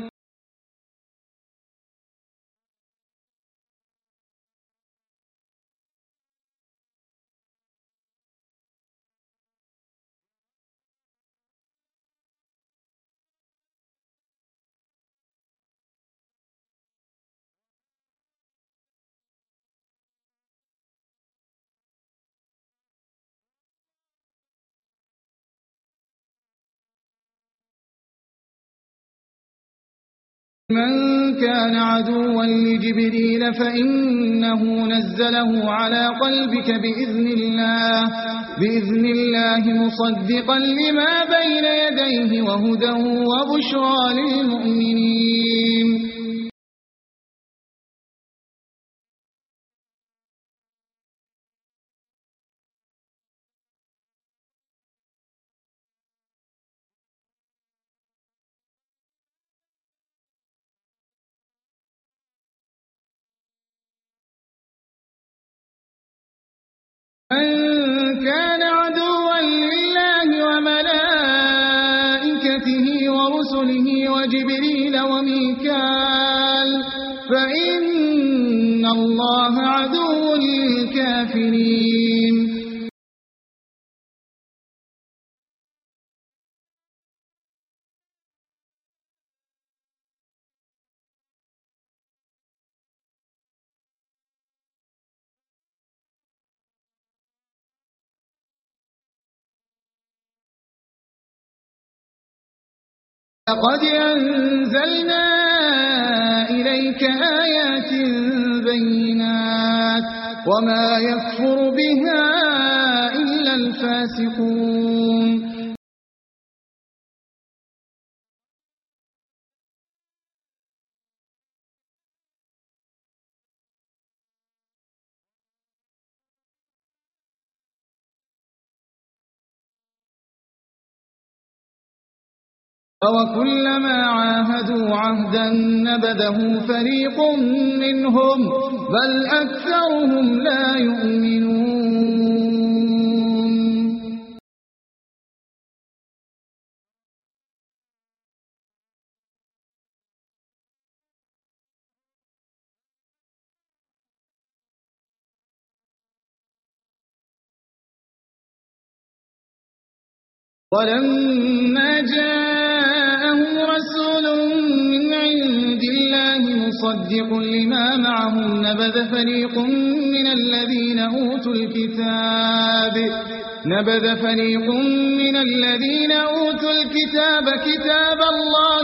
مَنْ كَانَ عَدُوًّا لِجِبْرِيلَ فَإِنَّهُ نَزَّلَهُ عَلَى قَلْبِكَ بِإِذْنِ اللَّهِ بِإِذْنِ اللَّهِ مُصَدِّقًا لِمَا بَيْنَ يَدَيْهِ وَهُدًى وَبُشْرَى لِلْمُؤْمِنِينَ مَنْ كَانَ عَدُوًّا لِلَّهِ وَمَلَائِكَتِهِ وَرُسُلِهِ وَجِبْرِيلَ وَمِيكَالَ فَإِنَّ اللَّهَ عَدُوٌّ لِلْكَافِرِينَ لَقَدْ أَنزَلْنَا إِلَيْكَ آيَاتٍ بَيِّنَاتٍ وَمَا يَكْفُرُ بِهَا إِلَّا الْفَاسِقُونَ أَوَكُلَّمَا عَاهَدُوا عَهْدًا نَبَذَهُ فَرِيقٌ مِّنْهُم بَلْ أَكْثَرُهُمْ لَا يُؤْمِنُونَ وَلَمَّا جَاءَهُمْ رَسُولٌ مِّنْ عِندِ اللَّهِ مُصَدِّقٌ لِّمَا مَعَهُمْ نَبَذَ فَرِيقٌ مِّنَ الَّذِينَ أُوتُوا الْكِتَابَ نَبَذَ فَرِيقٌ مِّنَ الَّذِينَ أُوتُوا الْكِتَابَ كِتَابَ اللَّهِ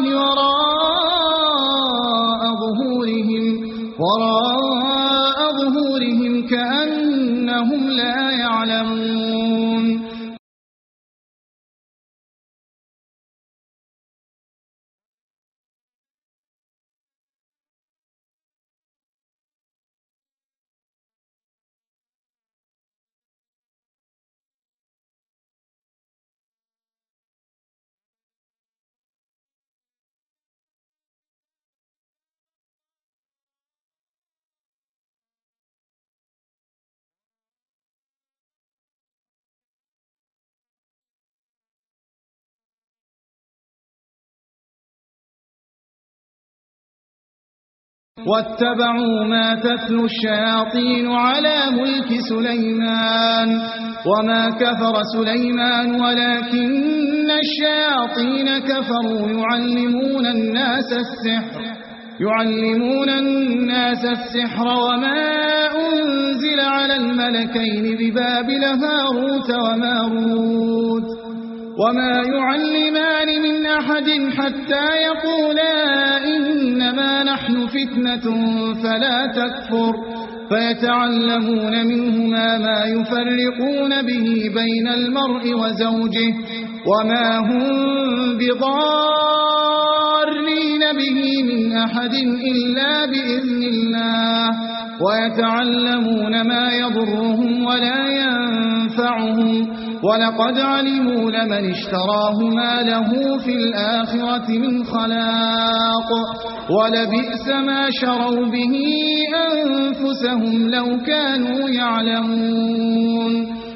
وَرَاءَ ظُهُورِهِمْ وَرَاءَ ظُهُورِهِمْ كَأَنَّهُمْ لَا يَعْلَمُونَ وَاتَّبَعُوا مَا تَتْلُو الشَّيَاطِينُ عَلَى مُلْكِ سُلَيْمَانَ وَمَا كَفَرَ سُلَيْمَانُ وَلَكِنَّ الشَّيَاطِينَ كَفَرُوا يُعَلِّمُونَ النَّاسَ السِّحْرَ يُعَلِّمُونَ النَّاسَ السِّحْرَ وَمَا أُنزِلَ عَلَى الْمَلَكَيْنِ بِبَابِلَ هَارُوتَ وَمَارُوتَ وَمَا يُعَلِّمَانِ مِنْ أَحَدٍ حَتَّى يَقُولَا إِنَّمَا نَحْنُ فِتْنَةٌ فَلَا تَكْفُرْ فَيَتَعَلَّمُونَ مِنْهُمَا مَا يُفَرِّقُونَ بِهِ بَيْنَ الْمَرْءِ وَزَوْجِهِ وَمَا هُمْ بِضَارِّينَ بِهِ مِنْ أَحَدٍ إِلَّا بِإِذْنِ اللَّهِ وَيَتَعَلَّمُونَ مَا يَضُرُّهُمْ وَلَا يَنفَعُهُمْ وَلَقَدْ عَلِمُوا لَمَنِ اشْتَرَاهُ مَا لَهُ فِي الْآخِرَةِ مِنْ خَلَاقٍ وَلَبِئْسَ مَا شَرَوْا بِهِ أَنفُسَهُمْ لَوْ كَانُوا يَعْلَمُونَ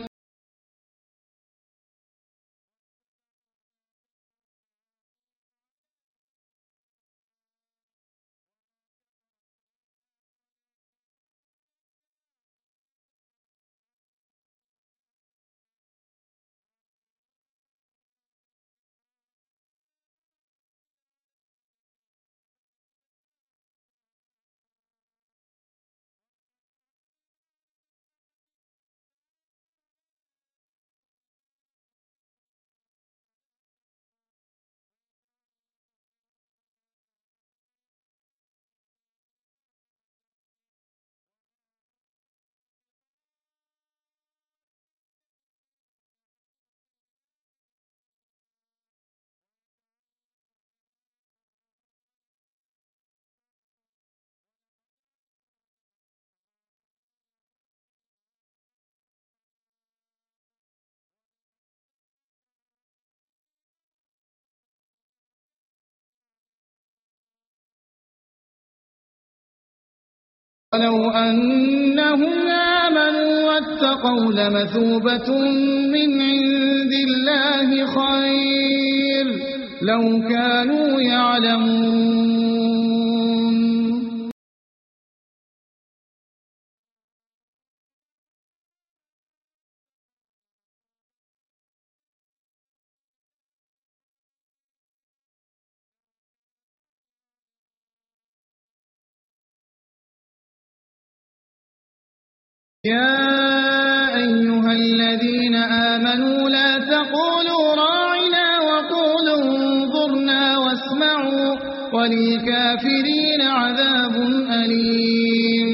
وَلَوْ أَنَّهُمْ آمَنُوا وَاتَّقَوْا لَمَثُوبَةٌ مِّنْ عِندِ اللَّهِ خَيْرٌ لَوْ كَانُوا يَعْلَمُونَ يَا أَيُّهَا الَّذِينَ آمَنُوا لَا تَقُولُوا رَاعِنَا وَقُولُوا انظُرْنَا وَاسْمَعُوا وَلِلْكَافِرِينَ عَذَابٌ أَلِيمٌ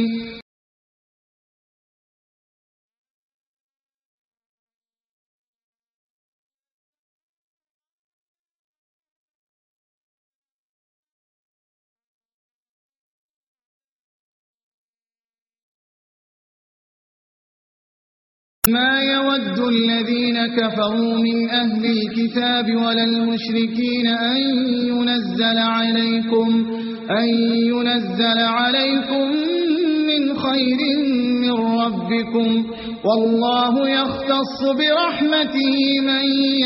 ما يود الذين كفروا من أهل الكتاب ولا المشركين أن ينزل عليكم أن ينزل عليكم من خير من ربكم والله يختص برحمته من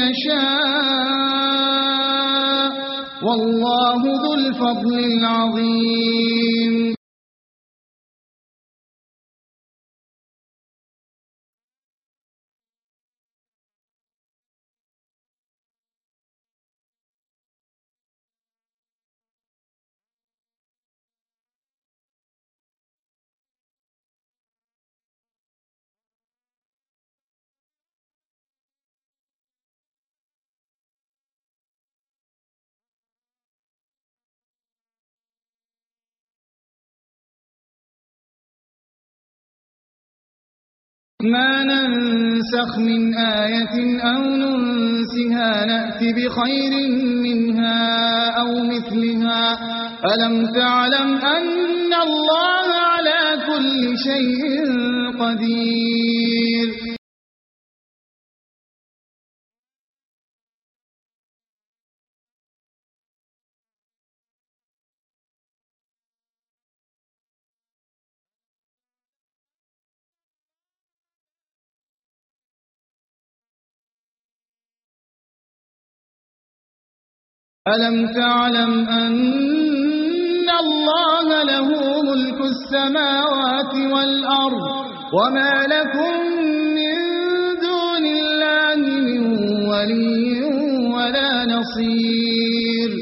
يشاء والله ذو الفضل العظيم. ما ننسخ من آية أو ننسها نأت بخير منها أو مثلها ألم تعلم أن الله على كل شيء قدير. ألم تعلم أن الله له ملك السماوات والأرض وما لكم من دون الله من ولي ولا نصير.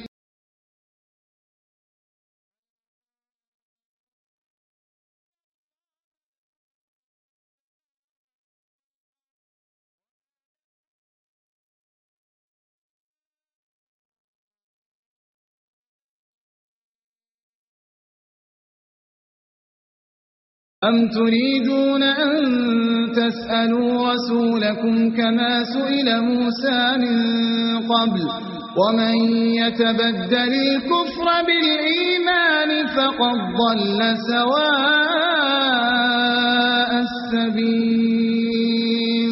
أم تريدون أن تسألوا رسولكم كما سئل موسى من قبل ومن يتبدل الكفر بالإيمان فقد ضل سواء السبيل.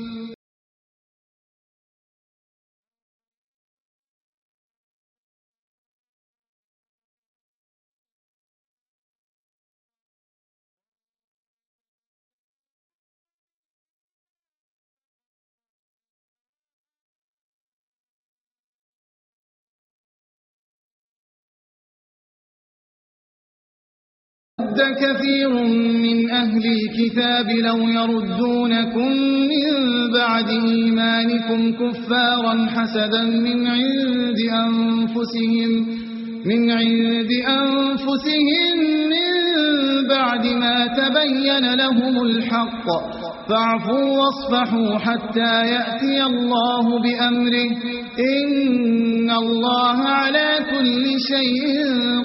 ود كثير من أهل الكتاب لو يردونكم من بعد إيمانكم كفارا حسدا من عند أنفسهم من عند أنفسهم من بعد ما تبين لهم الحق فاعفوا واصفحوا حتى يأتي الله بأمره إن الله على كل شيء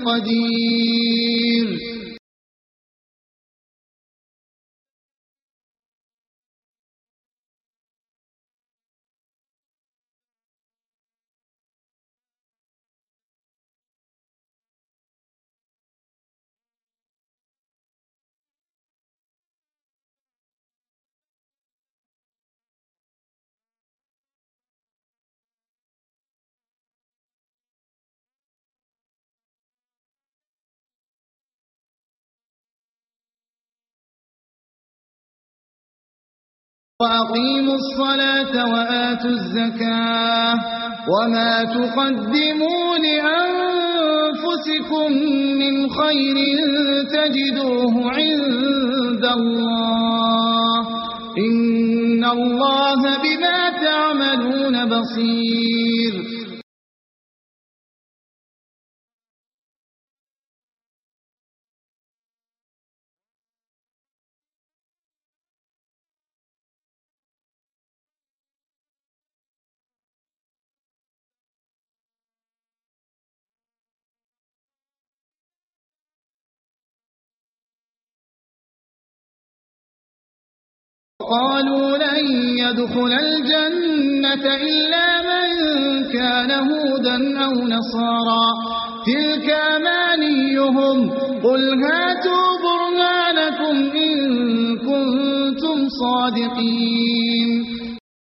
قدير. وأقيموا الصلاة وآتوا الزكاة وما تقدموا لأنفسكم من خير تجدوه عند الله إن الله بما تعملون بصير. قالوا لن يدخل الجنة إلا من كان هودا أو نصارى تلك أمانيهم قل هاتوا برهانكم إن كنتم صادقين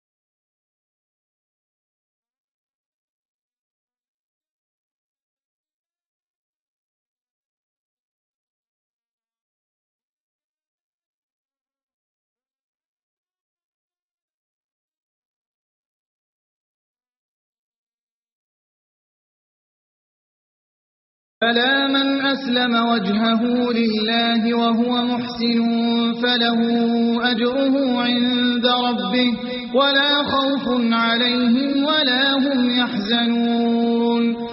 فلا من أسلم وجهه لله وهو محسن فله أجره عند ربه ولا خوف عليهم ولا هم يحزنون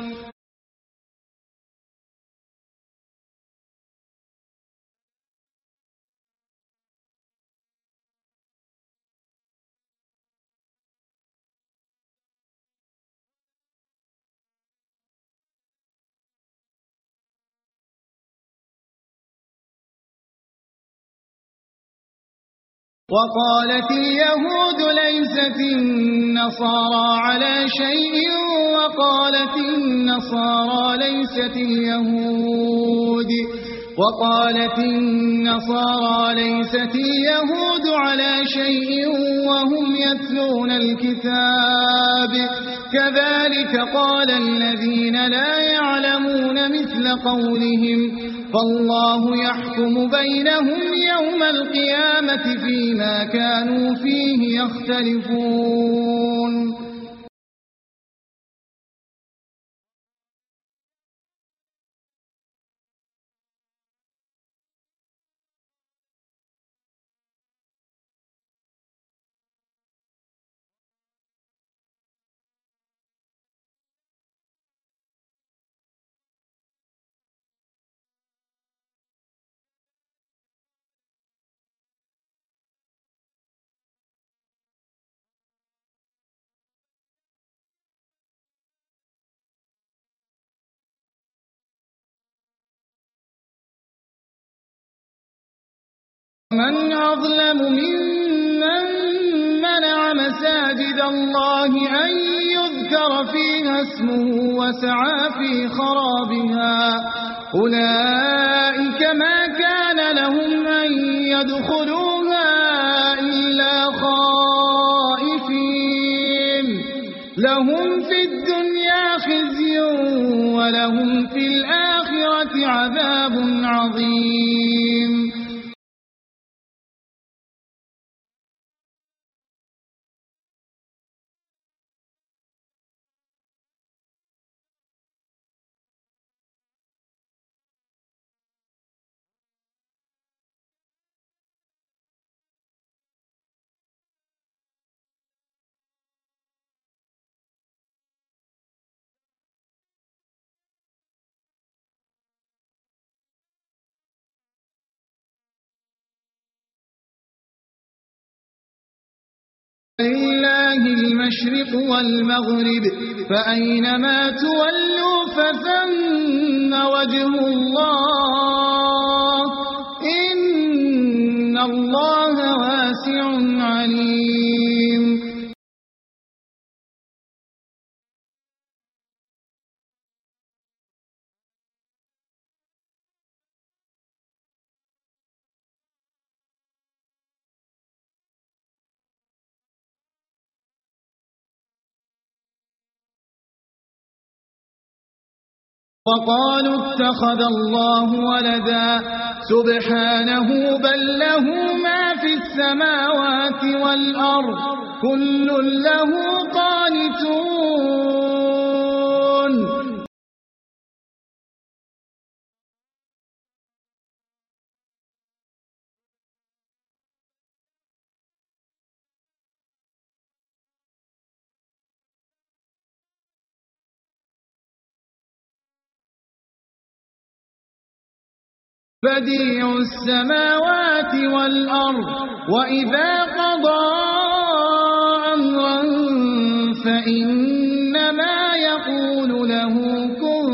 وقالت اليهود ليست النصارى على شيء وقالت النصارى ليست اليهود وقالت النصارى ليست اليهود على شيء وهم يتلون الكتاب كذلك قال الذين لا يعلمون مثل قولهم فالله يحكم بينهم يوم القيامة فيما كانوا فيه يختلفون من أظلم ممن منع مساجد الله أن يذكر فيها اسمه وسعى في خرابها أولئك ما كان لهم أن يدخلوها إلا خائفين لهم في الدنيا خزي ولهم في الآخرة عذاب عظيم لله المشرق والمغرب فأينما تولوا فثم وجه الله إن الله واسع عليم وقالوا اتخذ الله ولدا سبحانه بل له ما في السماوات والأرض كل له قانتون بديع السماوات والأرض وإذا قضى أمرا فإنما يقول له كن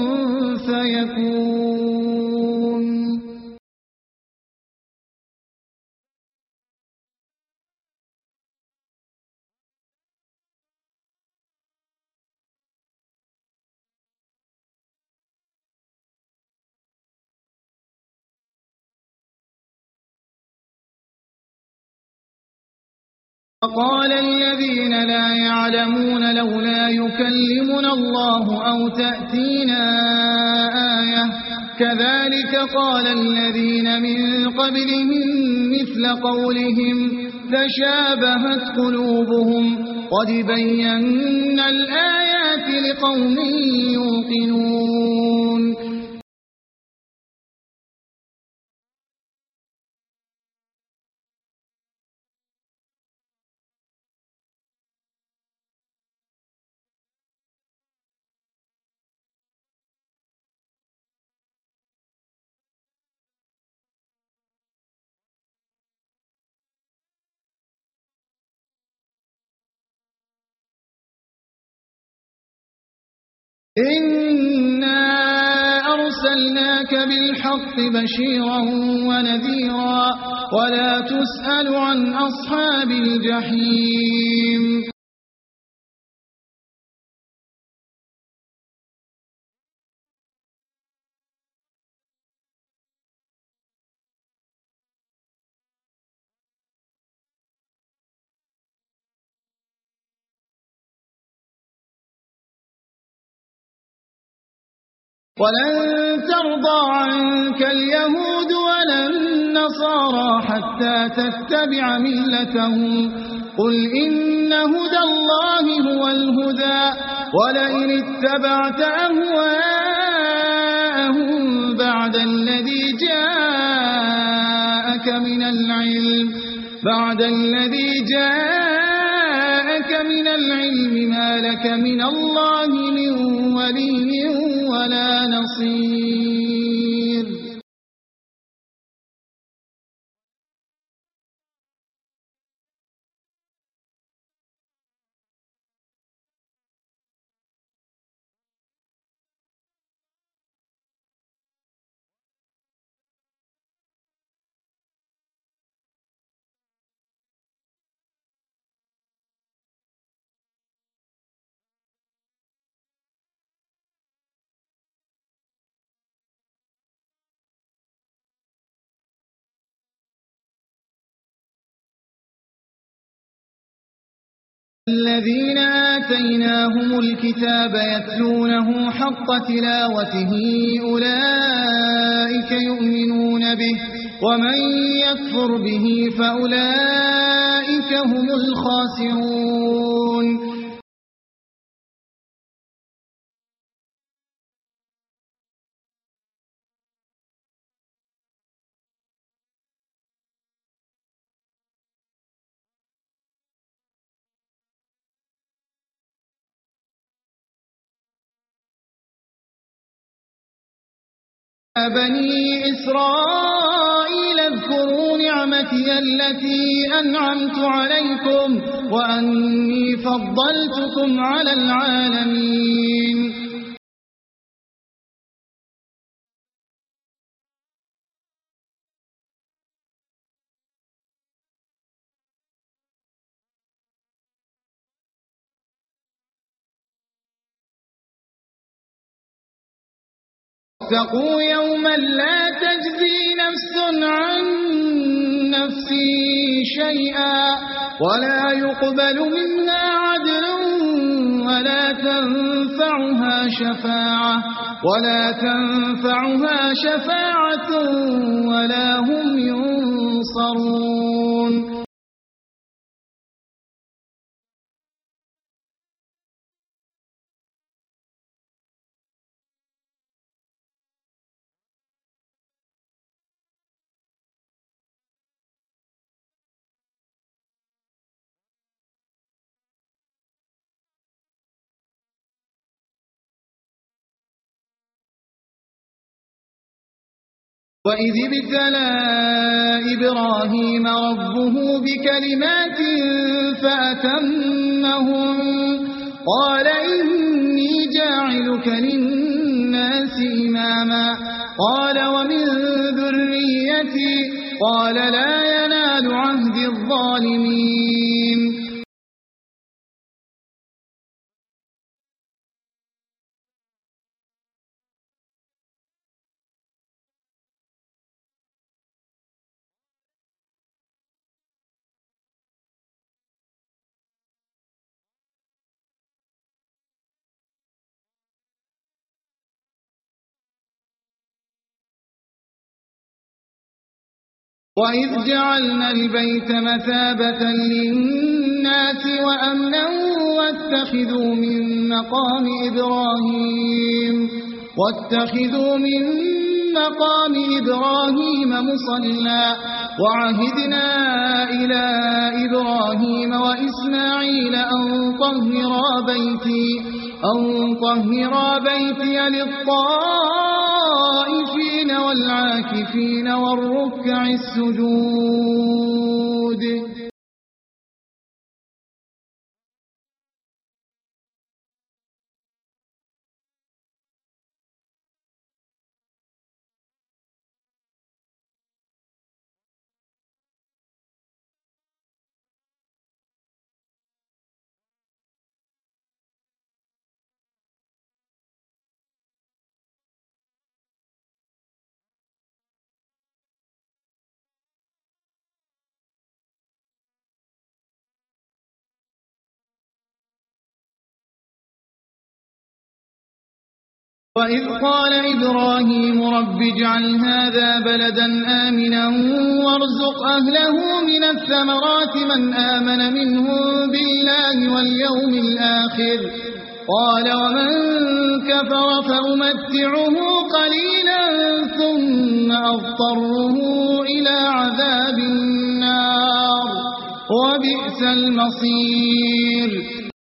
فيكون وقال الذين لا يعلمون لولا يكلمنا الله أو تأتينا آية كذلك قال الذين من قبلهم مثل قولهم تشابهت قلوبهم قد بينا الآيات لقوم يوقنون. إنا أرسلناك بالحق بشيرا ونذيرا ولا تسأل عن أصحاب الجحيم. ولن ترضى عنك اليهود ولا النصارى حتى تتبع ملتهم قل إن هدى الله هو الهدى ولئن اتبعت أهواءهم بعد الذي جاءك من العلم بعد الذي جاءك من العلم ما لك من الله من ولي ولا نصير. الذين آتيناهم الكتاب يتلونه حق تلاوته أولئك يؤمنون به ومن يكفر به فأولئك هم الخاسرون. يا بني إسرائيل اذكروا نعمتي التي أنعمت عليكم وأني فضلتكم على العالمين. واتقوا يوما لا تجزي نفس عن نفس شيئا ولا يقبل منها عدل ولا تنفعها شفاعة ولا تنفعها شفاعة ولا هم ينصرون. وإذ ابتلى إبراهيم ربه بكلمات فأتمهم قال إني جاعلك للناس إماما قال ومن ذريتي قال لا ينال عهد الظالمين. وإذ جعلنا البيت مثابة للناس وأمنا واتخذوا من مقام إبراهيم واتخذوا من مقام إبراهيم مصلى وعهدنا إلى إبراهيم وإسماعيل أن طهرا بيتي أن طهرا بيتي للطائفين والعاكفين والركع السجود. وإذ قال إبراهيم رب اجعل هذا بلدا آمنا وارزق أهله من الثمرات من آمن منهم بالله واليوم الآخر قال ومن كفر فأمتعه قليلا ثم أضطره إلى عذاب النار وبئس المصير.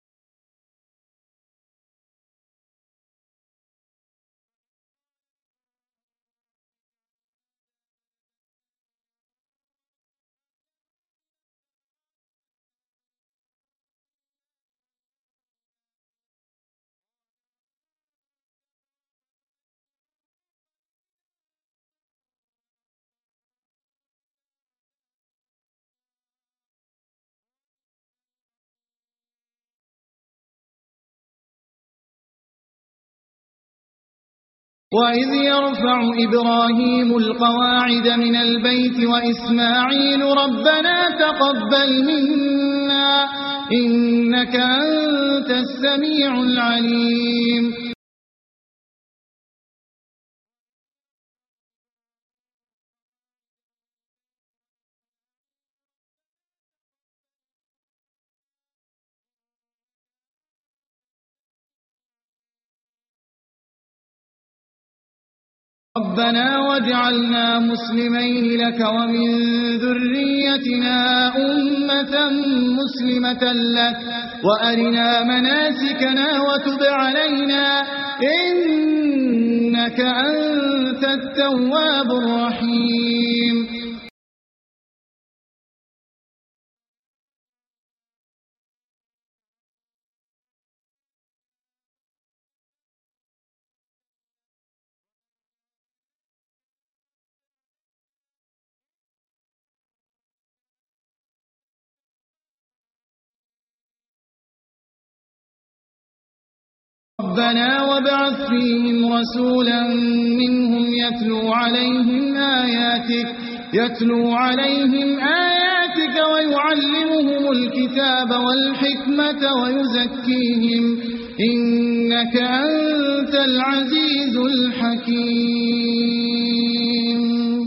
وإذ يرفع إبراهيم القواعد من البيت وإسماعيل ربنا تقبل منا إنك أنت السميع العليم. ربنا واجعلنا مسلمين لك ومن ذريتنا أمة مسلمة لك وأرنا مناسكنا وتب علينا إنك أنت التواب الرحيم. ربنا وابعث فيهم رسولا منهم يتلو عليهم آياتك يتلو عليهم آياتك ويعلمهم الكتاب والحكمة ويزكيهم إنك أنت العزيز الحكيم.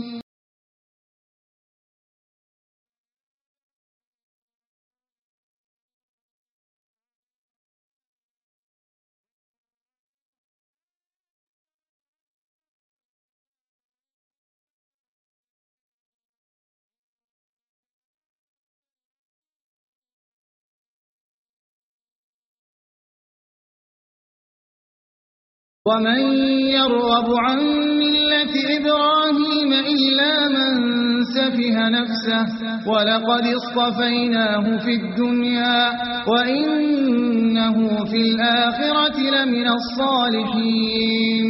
ومن يرغب عن ملة إبراهيم إلا من سفه نفسه ولقد اصطفيناه في الدنيا وإنه في الآخرة لمن الصالحين.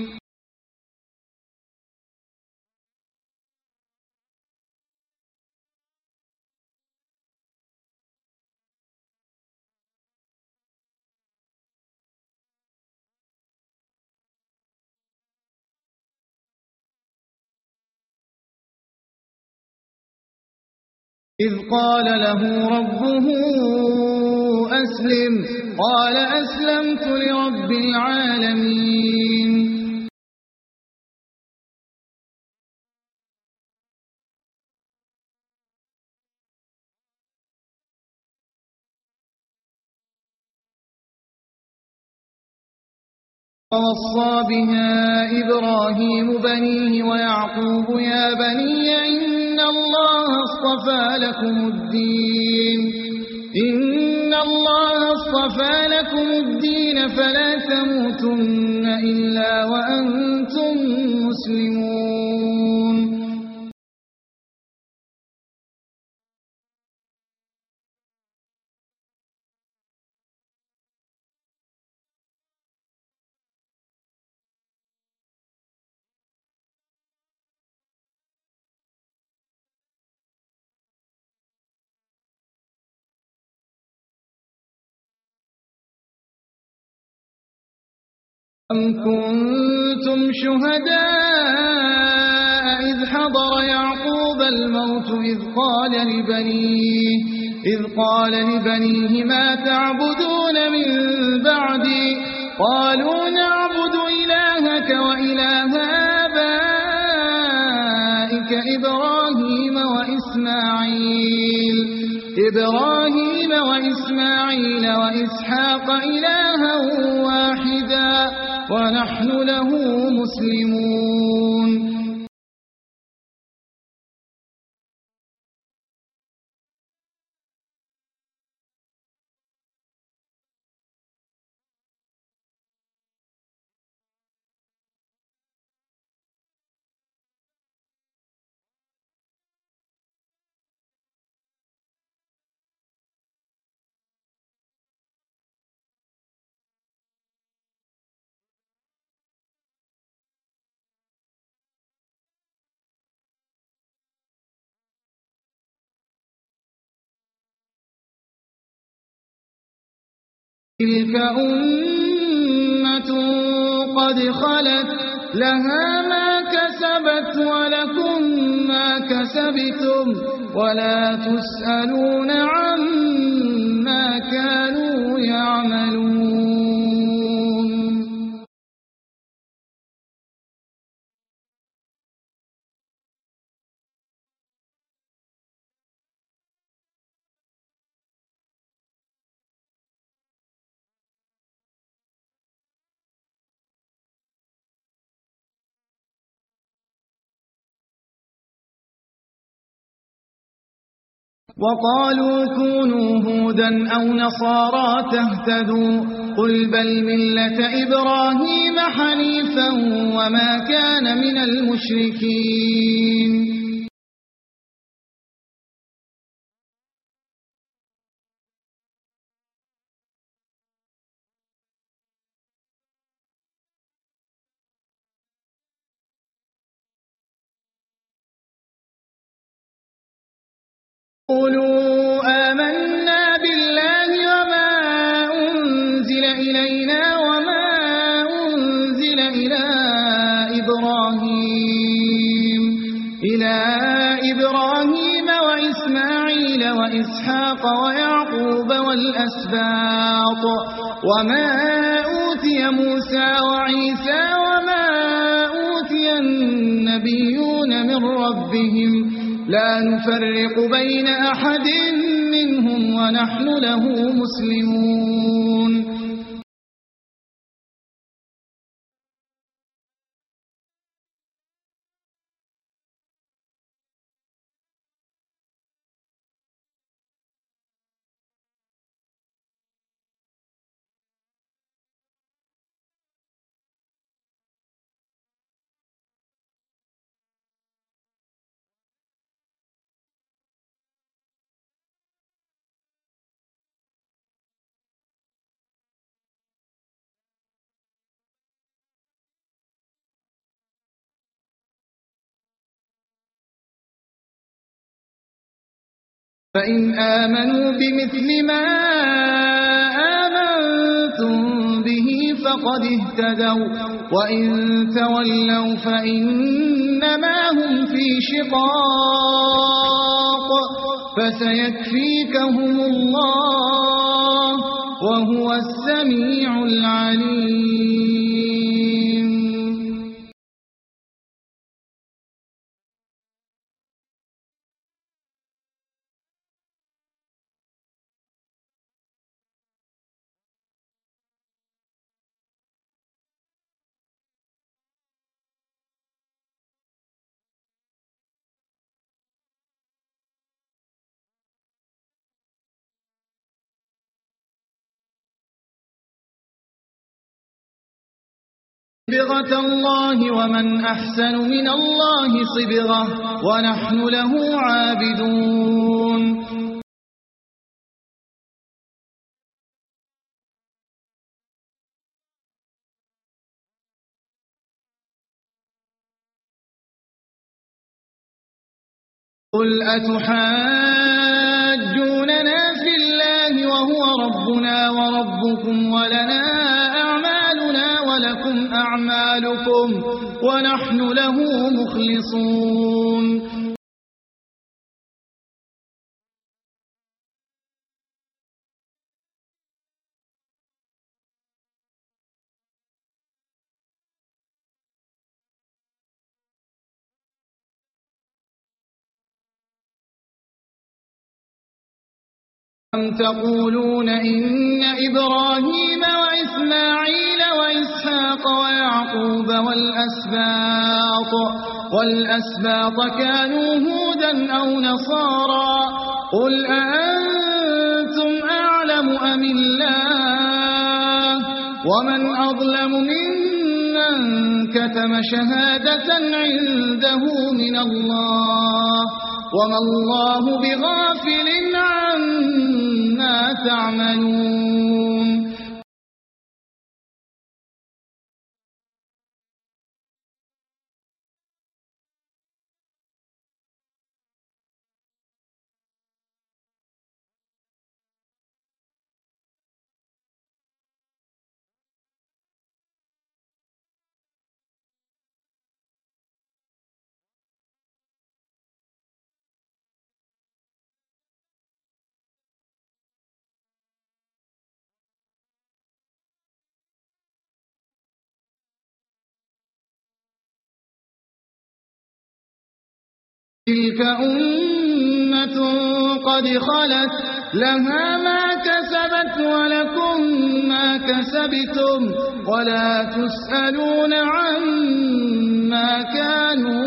إذ قال له ربه أسلم قال أسلمت لرب العالمين. ووصى بها إبراهيم بنيه ويعقوب يا بني إن الله اصطفى لكم الدين إن الله اصطفى لكم الدين فلا تموتن إلا وأنتم مسلمون. أم كنتم شهداء إذ حضر يعقوب الموت إذ قال لبنيه إذ قال لبنيه ما تعبدون من بعدي قالوا نعبد إلهك وإله آبائك إبراهيم وإسماعيل إبراهيم وإسماعيل وإسحاق إلها واحدا ونحن له مسلمون. تلك أمة قد خلت لها ما كسبت ولكم ما كسبتم ولا تسألون عما كانوا يعملون. وقالوا كونوا هودا أو نصارى تهتدوا قل بل ملة إبراهيم حنيفا وما كان من المشركين. قولوا آمنا بالله وما أنزل إلينا وما أنزل إلى إبراهيم إلى إبراهيم وإسماعيل وإسحاق ويعقوب والأسباط وما أوتي موسى وعيسى وما أوتي النبيون من ربهم لا نفرق بين أحد منهم ونحن له مسلمون. فإن آمنوا بمثل ما آمنتم به فقد اهتدوا وإن تولوا فإنما هم في شقاق فسيكفيكهم الله وهو السميع العليم. صبغة الله ومن أحسن من الله صبغة ونحن له عابدون قل أتحاجوننا في الله وهو ربنا وربكم ولنا أعمالنا ولكم أعمالكم ونحن له مخلصون أم تقولون إن إبراهيم وإسماعيل وإسحاق ويعقوب والأسباط والأسباط كانوا هودا أو نصارى قل أأنتم أعلم أم الله ومن أظلم ممن كتم شهادة عنده من الله وما الله بغافل عما تعملون تلك أمة قد خلت لها ما كسبت ولكم ما كسبتم ولا تسألون عما كانوا